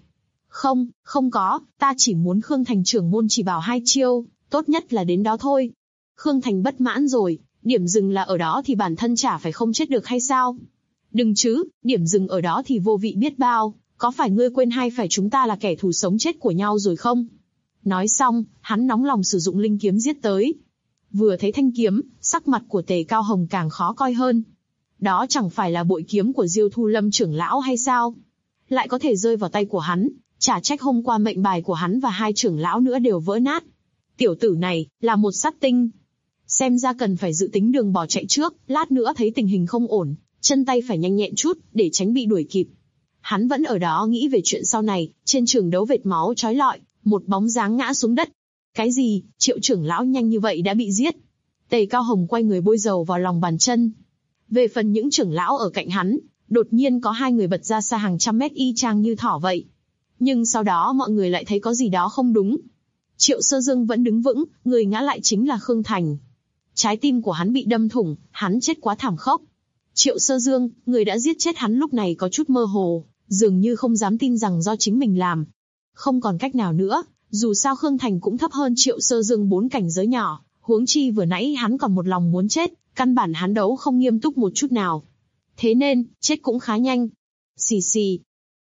Không có, ta chỉ muốn Khương Thành trưởng môn chỉ bảo 2 chiêu, tốt nhất là đến đó thôi. Khương Thành bất mãn rồi, điểm dừng là ở đó thì bản thân chả phải không chết được hay sao? Đừng chứ, điểm dừng ở đó thì vô vị biết bao, có phải ngươi quên hay phải chúng ta là kẻ thù sống chết của nhau rồi không? Nói xong, hắn nóng lòng sử dụng linh kiếm giết tới. Vừa thấy thanh kiếm, sắc mặt của Tề Cao Hồng càng khó coi hơn. Đó chẳng phải là bội kiếm của Diêu Thu Lâm trưởng lão hay sao? Lại có thể rơi vào tay của hắn, chả trách hôm qua mệnh bài của hắn và 2 trưởng lão nữa đều vỡ nát. Tiểu tử này, là một sát tinh. Xem ra cần phải dự tính đường bỏ chạy trước, lát nữa thấy tình hình không ổn, chân tay phải nhanh nhẹn chút, để tránh bị đuổi kịp. Hắn vẫn ở đó nghĩ về chuyện sau này, trên trường đấu vệt máu chói lọi, một bóng dáng ngã xuống đất. Cái gì, Triệu trưởng lão nhanh như vậy đã bị giết? Tề Cao Hồng quay người bôi dầu vào lòng bàn chân. Về phần những trưởng lão ở cạnh hắn, đột nhiên có 2 người bật ra xa hàng trăm mét y chang như thỏ vậy. Nhưng sau đó mọi người lại thấy có gì đó không đúng. Triệu Sơ Dương vẫn đứng vững, người ngã lại chính là Khương Thành. Trái tim của hắn bị đâm thủng, hắn chết quá thảm khốc. Triệu Sơ Dương, người đã giết chết hắn lúc này có chút mơ hồ, dường như không dám tin rằng do chính mình làm. Không còn cách nào nữa, dù sao Khương Thành cũng thấp hơn Triệu Sơ Dương 4 cảnh giới nhỏ, huống chi vừa nãy hắn còn một lòng muốn chết, căn bản hắn đấu không nghiêm túc một chút nào. Thế nên, chết cũng khá nhanh. Xì xì.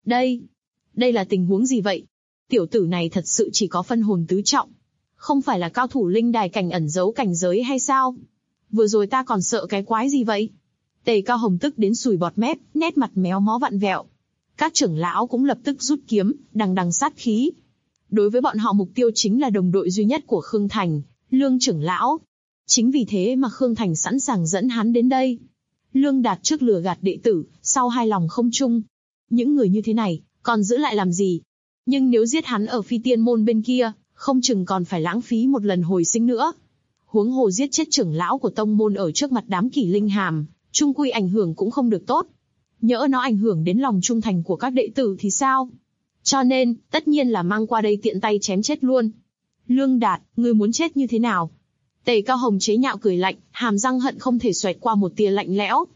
Đây là tình huống gì vậy? Tiểu tử này thật sự chỉ có phân hồn tứ trọng. Không phải là cao thủ linh đài cảnh ẩn giấu cảnh giới hay sao? Vừa rồi ta còn sợ cái quái gì vậy? Tề Cao Hồng tức đến sùi bọt mép, nét mặt méo mó vặn vẹo. Các trưởng lão cũng lập tức rút kiếm, đằng đằng sát khí. Đối với bọn họ mục tiêu chính là đồng đội duy nhất của Khương Thành, Lương trưởng lão. Chính vì thế mà Khương Thành sẵn sàng dẫn hắn đến đây. Lương Đạt trước lừa gạt đệ tử, sau hai lòng không chung. Những người như thế này, còn giữ lại làm gì? Nhưng nếu giết hắn ở Phi Tiên Môn bên kia, không chừng còn phải lãng phí một lần hồi sinh nữa. Huống hồ giết chết trưởng lão của tông môn ở trước mặt đám Kỷ Linh Hàm, chung quy ảnh hưởng cũng không được tốt. Nhỡ nó ảnh hưởng đến lòng trung thành của các đệ tử thì sao? Cho nên, tất nhiên là mang qua đây tiện tay chém chết luôn. Lương Đạt, ngươi muốn chết như thế nào? Tề Cao Hồng chế nhạo cười lạnh, hàm răng hận không thể xoẹt qua một tia lạnh lẽo.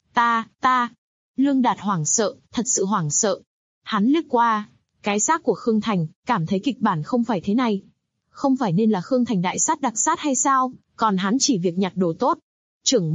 Ta. Lương Đạt hoảng sợ, thật sự hoảng sợ. Hắn lướt qua cái xác của Khương Thành, cảm thấy kịch bản không phải thế này. Không phải nên là Khương Thành đại sát đặc sát hay sao, còn hắn chỉ việc nhặt đồ tốt. Trưởng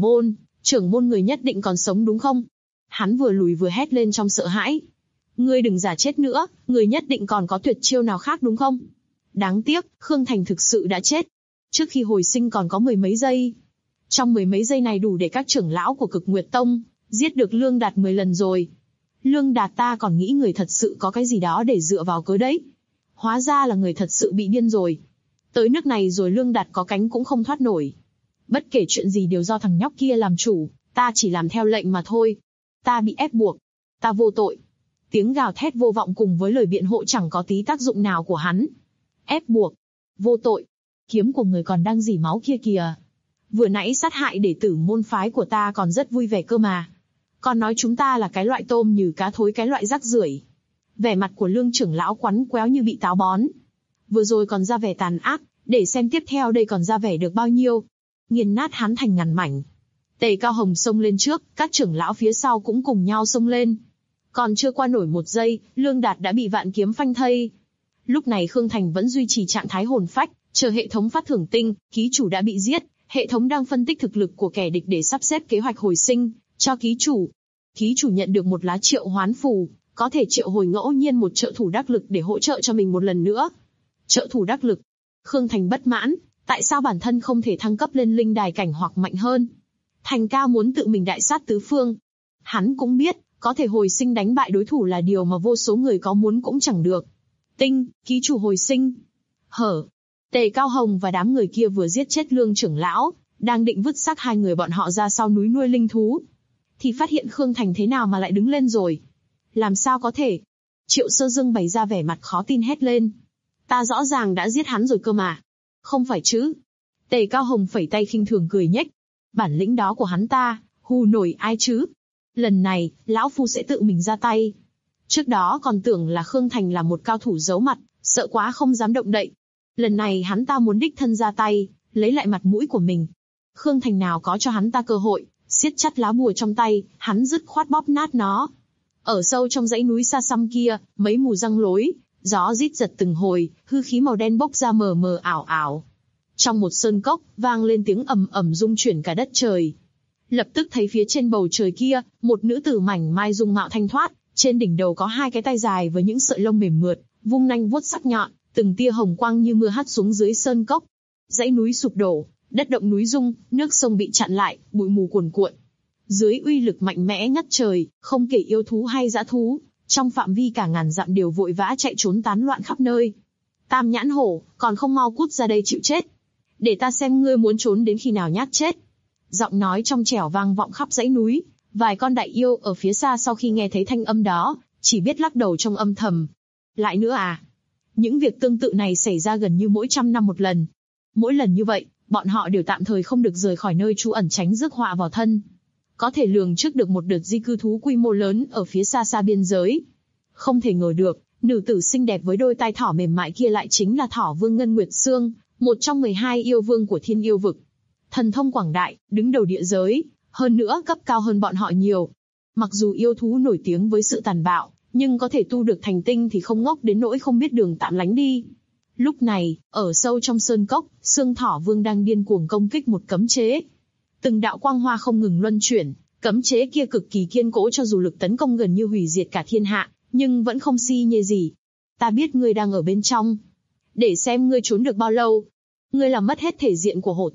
môn người nhất định còn sống đúng không? Hắn vừa lùi vừa hét lên trong sợ hãi. Ngươi đừng giả chết nữa, người nhất định còn có tuyệt chiêu nào khác đúng không? Đáng tiếc, Khương Thành thực sự đã chết. Trước khi hồi sinh còn có 10 mấy giây. Trong 10 mấy giây này đủ để các trưởng lão của Cực Nguyệt Tông giết được Lương Đạt 10 lần rồi. Lương Đạt ta còn nghĩ người thật sự có cái gì đó để dựa vào cớ đấy. Hóa ra là người thật sự bị điên rồi. Tới nước này rồi Lương Đạt có cánh cũng không thoát nổi. Bất kể chuyện gì đều do thằng nhóc kia làm chủ, ta chỉ làm theo lệnh mà thôi. Ta bị ép buộc. Ta vô tội. Tiếng gào thét vô vọng cùng với lời biện hộ chẳng có tí tác dụng nào của hắn. Ép buộc. Vô tội. Kiếm của người còn đang rỉ máu kia kìa. Vừa nãy sát hại đệ tử môn phái của ta còn rất vui vẻ cơ mà. Còn nói chúng ta là cái loại tôm như cá thối, cái loại rác rưởi. Vẻ mặt của Lương trưởng lão quắn quéo như bị táo bón. Vừa rồi còn ra vẻ tàn ác, để xem tiếp theo đây còn ra vẻ được bao nhiêu. Nghiền nát hắn thành ngàn mảnh. Tề Cao Hồng xông lên trước, các trưởng lão phía sau cũng cùng nhau xông lên. Còn chưa qua nổi một giây, Lương Đạt đã bị vạn kiếm phanh thây. Lúc này Khương Thành vẫn duy trì trạng thái hồn phách, chờ hệ thống phát thưởng tinh, ký chủ đã bị giết, hệ thống đang phân tích thực lực của kẻ địch để sắp xếp kế hoạch hồi sinh cho ký chủ. Ký chủ nhận được một lá triệu hoán phù, có thể triệu hồi ngẫu nhiên một trợ thủ đắc lực để hỗ trợ cho mình một lần nữa. Trợ thủ đắc lực. Khương Thành bất mãn, tại sao bản thân không thể thăng cấp lên linh đài cảnh hoặc mạnh hơn? Thành ca muốn tự mình đại sát tứ phương. Hắn cũng biết, có thể hồi sinh đánh bại đối thủ là điều mà vô số người có muốn cũng chẳng được. Tinh, ký chủ hồi sinh. Hở. Tề Cao Hồng và đám người kia vừa giết chết Lương trưởng lão, đang định vứt xác hai người bọn họ ra sau núi nuôi linh thú. Thì phát hiện Khương Thành thế nào mà lại đứng lên rồi. Làm sao có thể? Triệu Sơ Dương bày ra vẻ mặt khó tin hét lên. Ta rõ ràng đã giết hắn rồi cơ mà. Không phải chứ? Tề Cao Hồng phẩy tay khinh thường cười nhếch. Bản lĩnh đó của hắn ta, hù nổi ai chứ? Lần này, lão phu sẽ tự mình ra tay. Trước đó còn tưởng là Khương Thành là một cao thủ giấu mặt, sợ quá không dám động đậy. Lần này hắn ta muốn đích thân ra tay, lấy lại mặt mũi của mình. Khương Thành nào có cho hắn ta cơ hội, siết chặt lá bùa trong tay, hắn dứt khoát bóp nát nó. Ở sâu trong dãy núi xa xăm kia, mấy mù răng lối, gió rít giật từng hồi, hư khí màu đen bốc ra mờ mờ ảo ảo. Trong một sơn cốc, vang lên tiếng ầm ầm rung chuyển cả đất trời. Lập tức thấy phía trên bầu trời kia, một nữ tử mảnh mai dung mạo thanh thoát, trên đỉnh đầu có hai cái tay dài với những sợi lông mềm mượt, vung nanh vuốt sắc nhọn, từng tia hồng quang như mưa hắt xuống dưới sơn cốc. Dãy núi sụp đổ, đất động núi rung, nước sông bị chặn lại, bụi mù cuồn cuộn. Dưới uy lực mạnh mẽ ngất trời, không kể yêu thú hay dã thú, trong phạm vi cả ngàn dặm đều vội vã chạy trốn tán loạn khắp nơi. Tam nhãn hổ, còn không mau cút ra đây chịu chết. Để ta xem ngươi muốn trốn đến khi nào nhát chết. Giọng nói trong trẻo vang vọng khắp dãy núi, vài con đại yêu ở phía xa sau khi nghe thấy thanh âm đó, chỉ biết lắc đầu trong âm thầm. Lại nữa à? Những việc tương tự này xảy ra gần như mỗi 100 năm một lần. Mỗi lần như vậy, bọn họ đều tạm thời không được rời khỏi nơi trú ẩn tránh rước họa vào thân. Có thể lường trước được một đợt di cư thú quy mô lớn ở phía xa xa biên giới. Không thể ngờ được, nữ tử xinh đẹp với đôi tai thỏ mềm mại kia lại chính là Thỏ Vương Ngân Nguyệt Sương, một trong 12 yêu vương của Thiên Yêu Vực. Thần thông quảng đại, đứng đầu địa giới, hơn nữa cấp cao hơn bọn họ nhiều. Mặc dù yêu thú nổi tiếng với sự tàn bạo, nhưng có thể tu được thành tinh thì không ngốc đến nỗi không biết đường tạm lánh đi. Lúc này, ở sâu trong sơn cốc, Sương Thỏ Vương đang điên cuồng công kích một cấm chế. Từng đạo quang hoa không ngừng luân chuyển, cấm chế kia cực kỳ kiên cố cho dù lực tấn công gần như hủy diệt cả thiên hạ, nhưng vẫn không si nhê gì. Ta biết ngươi đang ở bên trong. Để xem ngươi trốn được bao lâu. Ngươi làm mất hết thể diện của hổ tộc,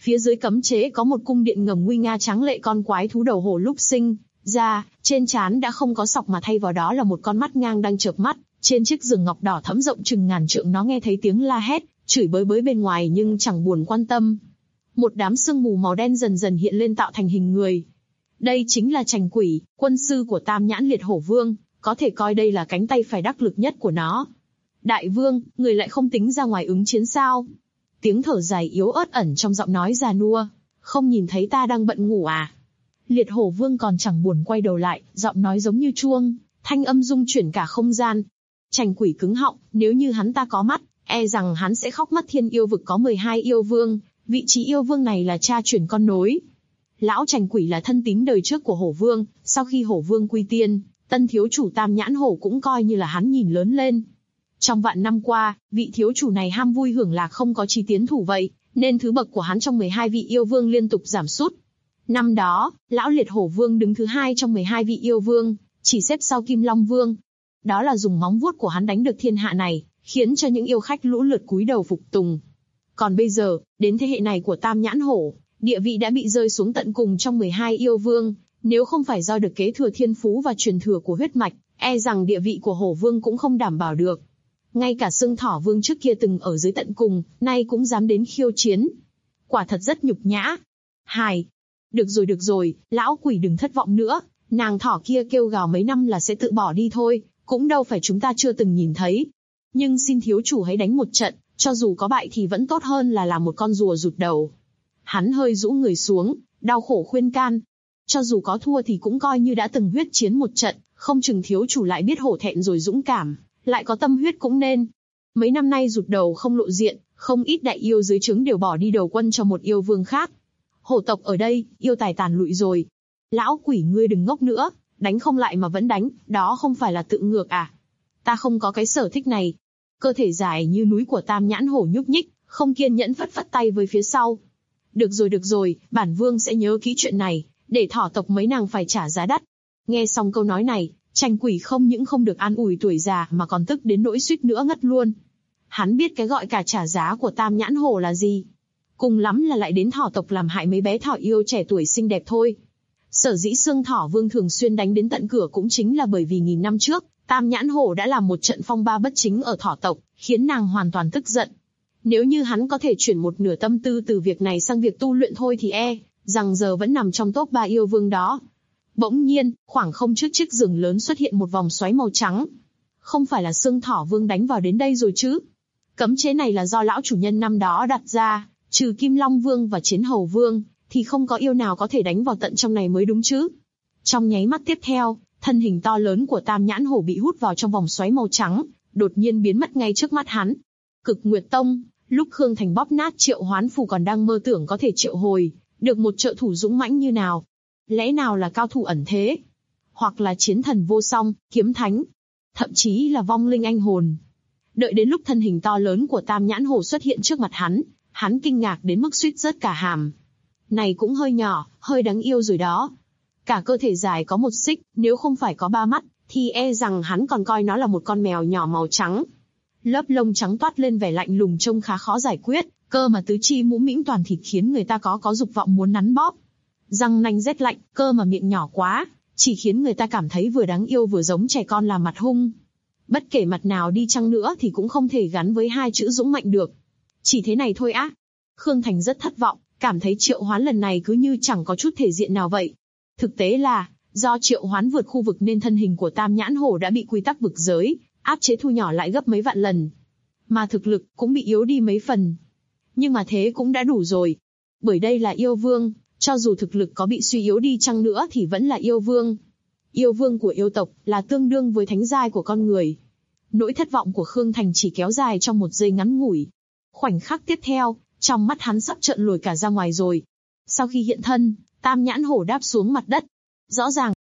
Phía dưới cấm chế có một cung điện ngầm nguy nga tráng lệ, con quái thú đầu hổ lúc sinh ra, trên trán đã không có sọc mà thay vào đó là một con mắt ngang đang chợp mắt, trên chiếc giường ngọc đỏ thẫm rộng chừng ngàn trượng. Nó nghe thấy tiếng la hét, chửi bới bới bên ngoài nhưng chẳng buồn quan tâm. Một đám sương mù màu đen dần dần hiện lên tạo thành hình người. Đây chính là Trành Quỷ, quân sư của Tam Nhãn Liệt Hổ Vương, có thể coi đây là cánh tay phải đắc lực nhất của nó. Đại vương, người lại không tính ra ngoài ứng chiến sao? Tiếng thở dài yếu ớt ẩn trong giọng nói già nua. Không nhìn thấy ta đang bận ngủ à? Liệt Hổ Vương còn chẳng buồn quay đầu lại, giọng nói giống như chuông, thanh âm rung chuyển cả không gian. Trành Quỷ cứng họng, nếu như hắn ta có mắt, e rằng hắn sẽ khóc mất. Thiên yêu vực có 12 yêu vương, vị trí yêu vương này là cha truyền con nối. Lão Trành Quỷ là thân tín đời trước của Hổ Vương, sau khi Hổ Vương quy tiên, tân thiếu chủ Tam Nhãn Hổ cũng coi như là hắn nhìn lớn lên. Trong vạn năm qua, vị thiếu chủ này ham vui hưởng lạc không có chí tiến thủ vậy, nên thứ bậc của hắn trong 12 vị yêu vương liên tục giảm sút. Năm đó, lão Liệt Hổ Vương đứng thứ 2 trong 12 vị yêu vương, chỉ xếp sau Kim Long Vương. Đó là dùng móng vuốt của hắn đánh được thiên hạ này, khiến cho những yêu khách lũ lượt cúi đầu phục tùng. Còn bây giờ, đến thế hệ này của Tam Nhãn Hổ, địa vị đã bị rơi xuống tận cùng trong 12 yêu vương, nếu không phải do được kế thừa thiên phú và truyền thừa của huyết mạch, e rằng địa vị của Hổ Vương cũng không đảm bảo được. Ngay cả Xương Thỏ Vương trước kia từng ở dưới tận cùng, nay cũng dám đến khiêu chiến. Quả thật rất nhục nhã. Hài. Được rồi, lão quỷ đừng thất vọng nữa, nàng thỏ kia kêu gào mấy năm là sẽ tự bỏ đi thôi, cũng đâu phải chúng ta chưa từng nhìn thấy. Nhưng xin thiếu chủ hãy đánh một trận, cho dù có bại thì vẫn tốt hơn là làm một con rùa rụt đầu. Hắn hơi rũ người xuống, đau khổ khuyên can. Cho dù có thua thì cũng coi như đã từng huyết chiến một trận, không chừng thiếu chủ lại biết hổ thẹn rồi dũng cảm, lại có tâm huyết cũng nên. Mấy năm nay rụt đầu không lộ diện, không ít đại yêu dưới trướng đều bỏ đi đầu quân cho một yêu vương khác. Hổ tộc ở đây, yêu tài tàn lụi rồi. Lão quỷ ngươi đừng ngốc nữa, đánh không lại mà vẫn đánh, đó không phải là tự ngược à? Ta không có cái sở thích này. Cơ thể dài như núi của Tam Nhãn Hổ nhúc nhích, không kiên nhẫn phất phất tay với phía sau. Được rồi, bản vương sẽ nhớ kỹ chuyện này, để thỏ tộc mấy nàng phải trả giá đắt. Nghe xong câu nói này, Trành Quỷ không những không được an ủi tuổi già mà còn tức đến nỗi suýt nữa ngất luôn. Hắn biết cái gọi cả trả giá của Tam Nhãn Hổ là gì. Cùng lắm là lại đến thỏ tộc làm hại mấy bé thỏ yêu trẻ tuổi xinh đẹp thôi. Sở dĩ Xương Thỏ Vương thường xuyên đánh đến tận cửa cũng chính là bởi vì nghìn năm trước, Tam Nhãn Hổ đã làm một trận phong ba bất chính ở thỏ tộc, khiến nàng hoàn toàn tức giận. Nếu như hắn có thể chuyển một nửa tâm tư từ việc này sang việc tu luyện thôi thì rằng giờ vẫn nằm trong top 3 yêu vương đó. Bỗng nhiên, khoảng không trước chiếc giường lớn xuất hiện một vòng xoáy màu trắng. Không phải là Xương Thỏ Vương đánh vào đến đây rồi chứ? Cấm chế này là do lão chủ nhân năm đó đặt ra, trừ Kim Long Vương và Chiến Hầu Vương, thì không có yêu nào có thể đánh vào tận trong này mới đúng chứ. Trong nháy mắt tiếp theo, thân hình to lớn của Tam Nhãn Hổ bị hút vào trong vòng xoáy màu trắng, đột nhiên biến mất ngay trước mắt hắn. Cực Nguyệt Tông, lúc Khương Thành bóp nát triệu hoán phù còn đang mơ tưởng có thể triệu hồi được một trợ thủ dũng mãnh như nào. Lẽ nào là cao thủ ẩn thế? Hoặc là chiến thần vô song, kiếm thánh? Thậm chí là vong linh anh hồn? Đợi đến lúc thân hình to lớn của Tam Nhãn Hổ xuất hiện trước mặt hắn kinh ngạc đến mức suýt rớt cả hàm. Này cũng hơi nhỏ, hơi đáng yêu rồi đó. Cả cơ thể dài có một xích, nếu không phải có 3 mắt, thì e rằng hắn còn coi nó là một con mèo nhỏ màu trắng. Lớp lông trắng toát lên vẻ lạnh lùng trông khá khó giải quyết, cơ mà tứ chi mũm mĩm toàn thịt khiến người ta có dục vọng muốn nắn bóp. Răng nanh rét lạnh, cơ mà miệng nhỏ quá, chỉ khiến người ta cảm thấy vừa đáng yêu vừa giống trẻ con làm mặt hung. Bất kể mặt nào đi chăng nữa thì cũng không thể gắn với hai chữ dũng mạnh được. Chỉ thế này thôi á. Khương Thành rất thất vọng, cảm thấy triệu hoán lần này cứ như chẳng có chút thể diện nào vậy. Thực tế là, do triệu hoán vượt khu vực nên thân hình của Tam Nhãn Hổ đã bị quy tắc vực giới áp chế thu nhỏ lại gấp mấy vạn lần. Mà thực lực cũng bị yếu đi mấy phần. Nhưng mà thế cũng đã đủ rồi. Bởi đây là yêu vương, cho dù thực lực có bị suy yếu đi chăng nữa thì vẫn là yêu vương. Yêu vương của yêu tộc là tương đương với thánh giai của con người. Nỗi thất vọng của Khương Thành chỉ kéo dài trong một giây ngắn ngủi. Khoảnh khắc tiếp theo, trong mắt hắn sắp trợn lồi cả ra ngoài rồi. Sau khi hiện thân, Tam Nhãn Hổ đáp xuống mặt đất. Rõ ràng.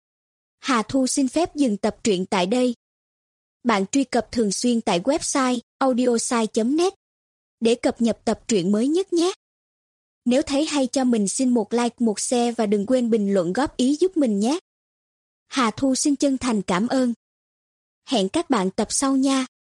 Hà Thu xin phép dừng tập truyện tại đây. Bạn truy cập thường xuyên tại website audiosai.net để cập nhật tập truyện mới nhất nhé. Nếu thấy hay cho mình xin một like, một share và đừng quên bình luận góp ý giúp mình nhé. Hà Thu xin chân thành cảm ơn. Hẹn các bạn tập sau nha.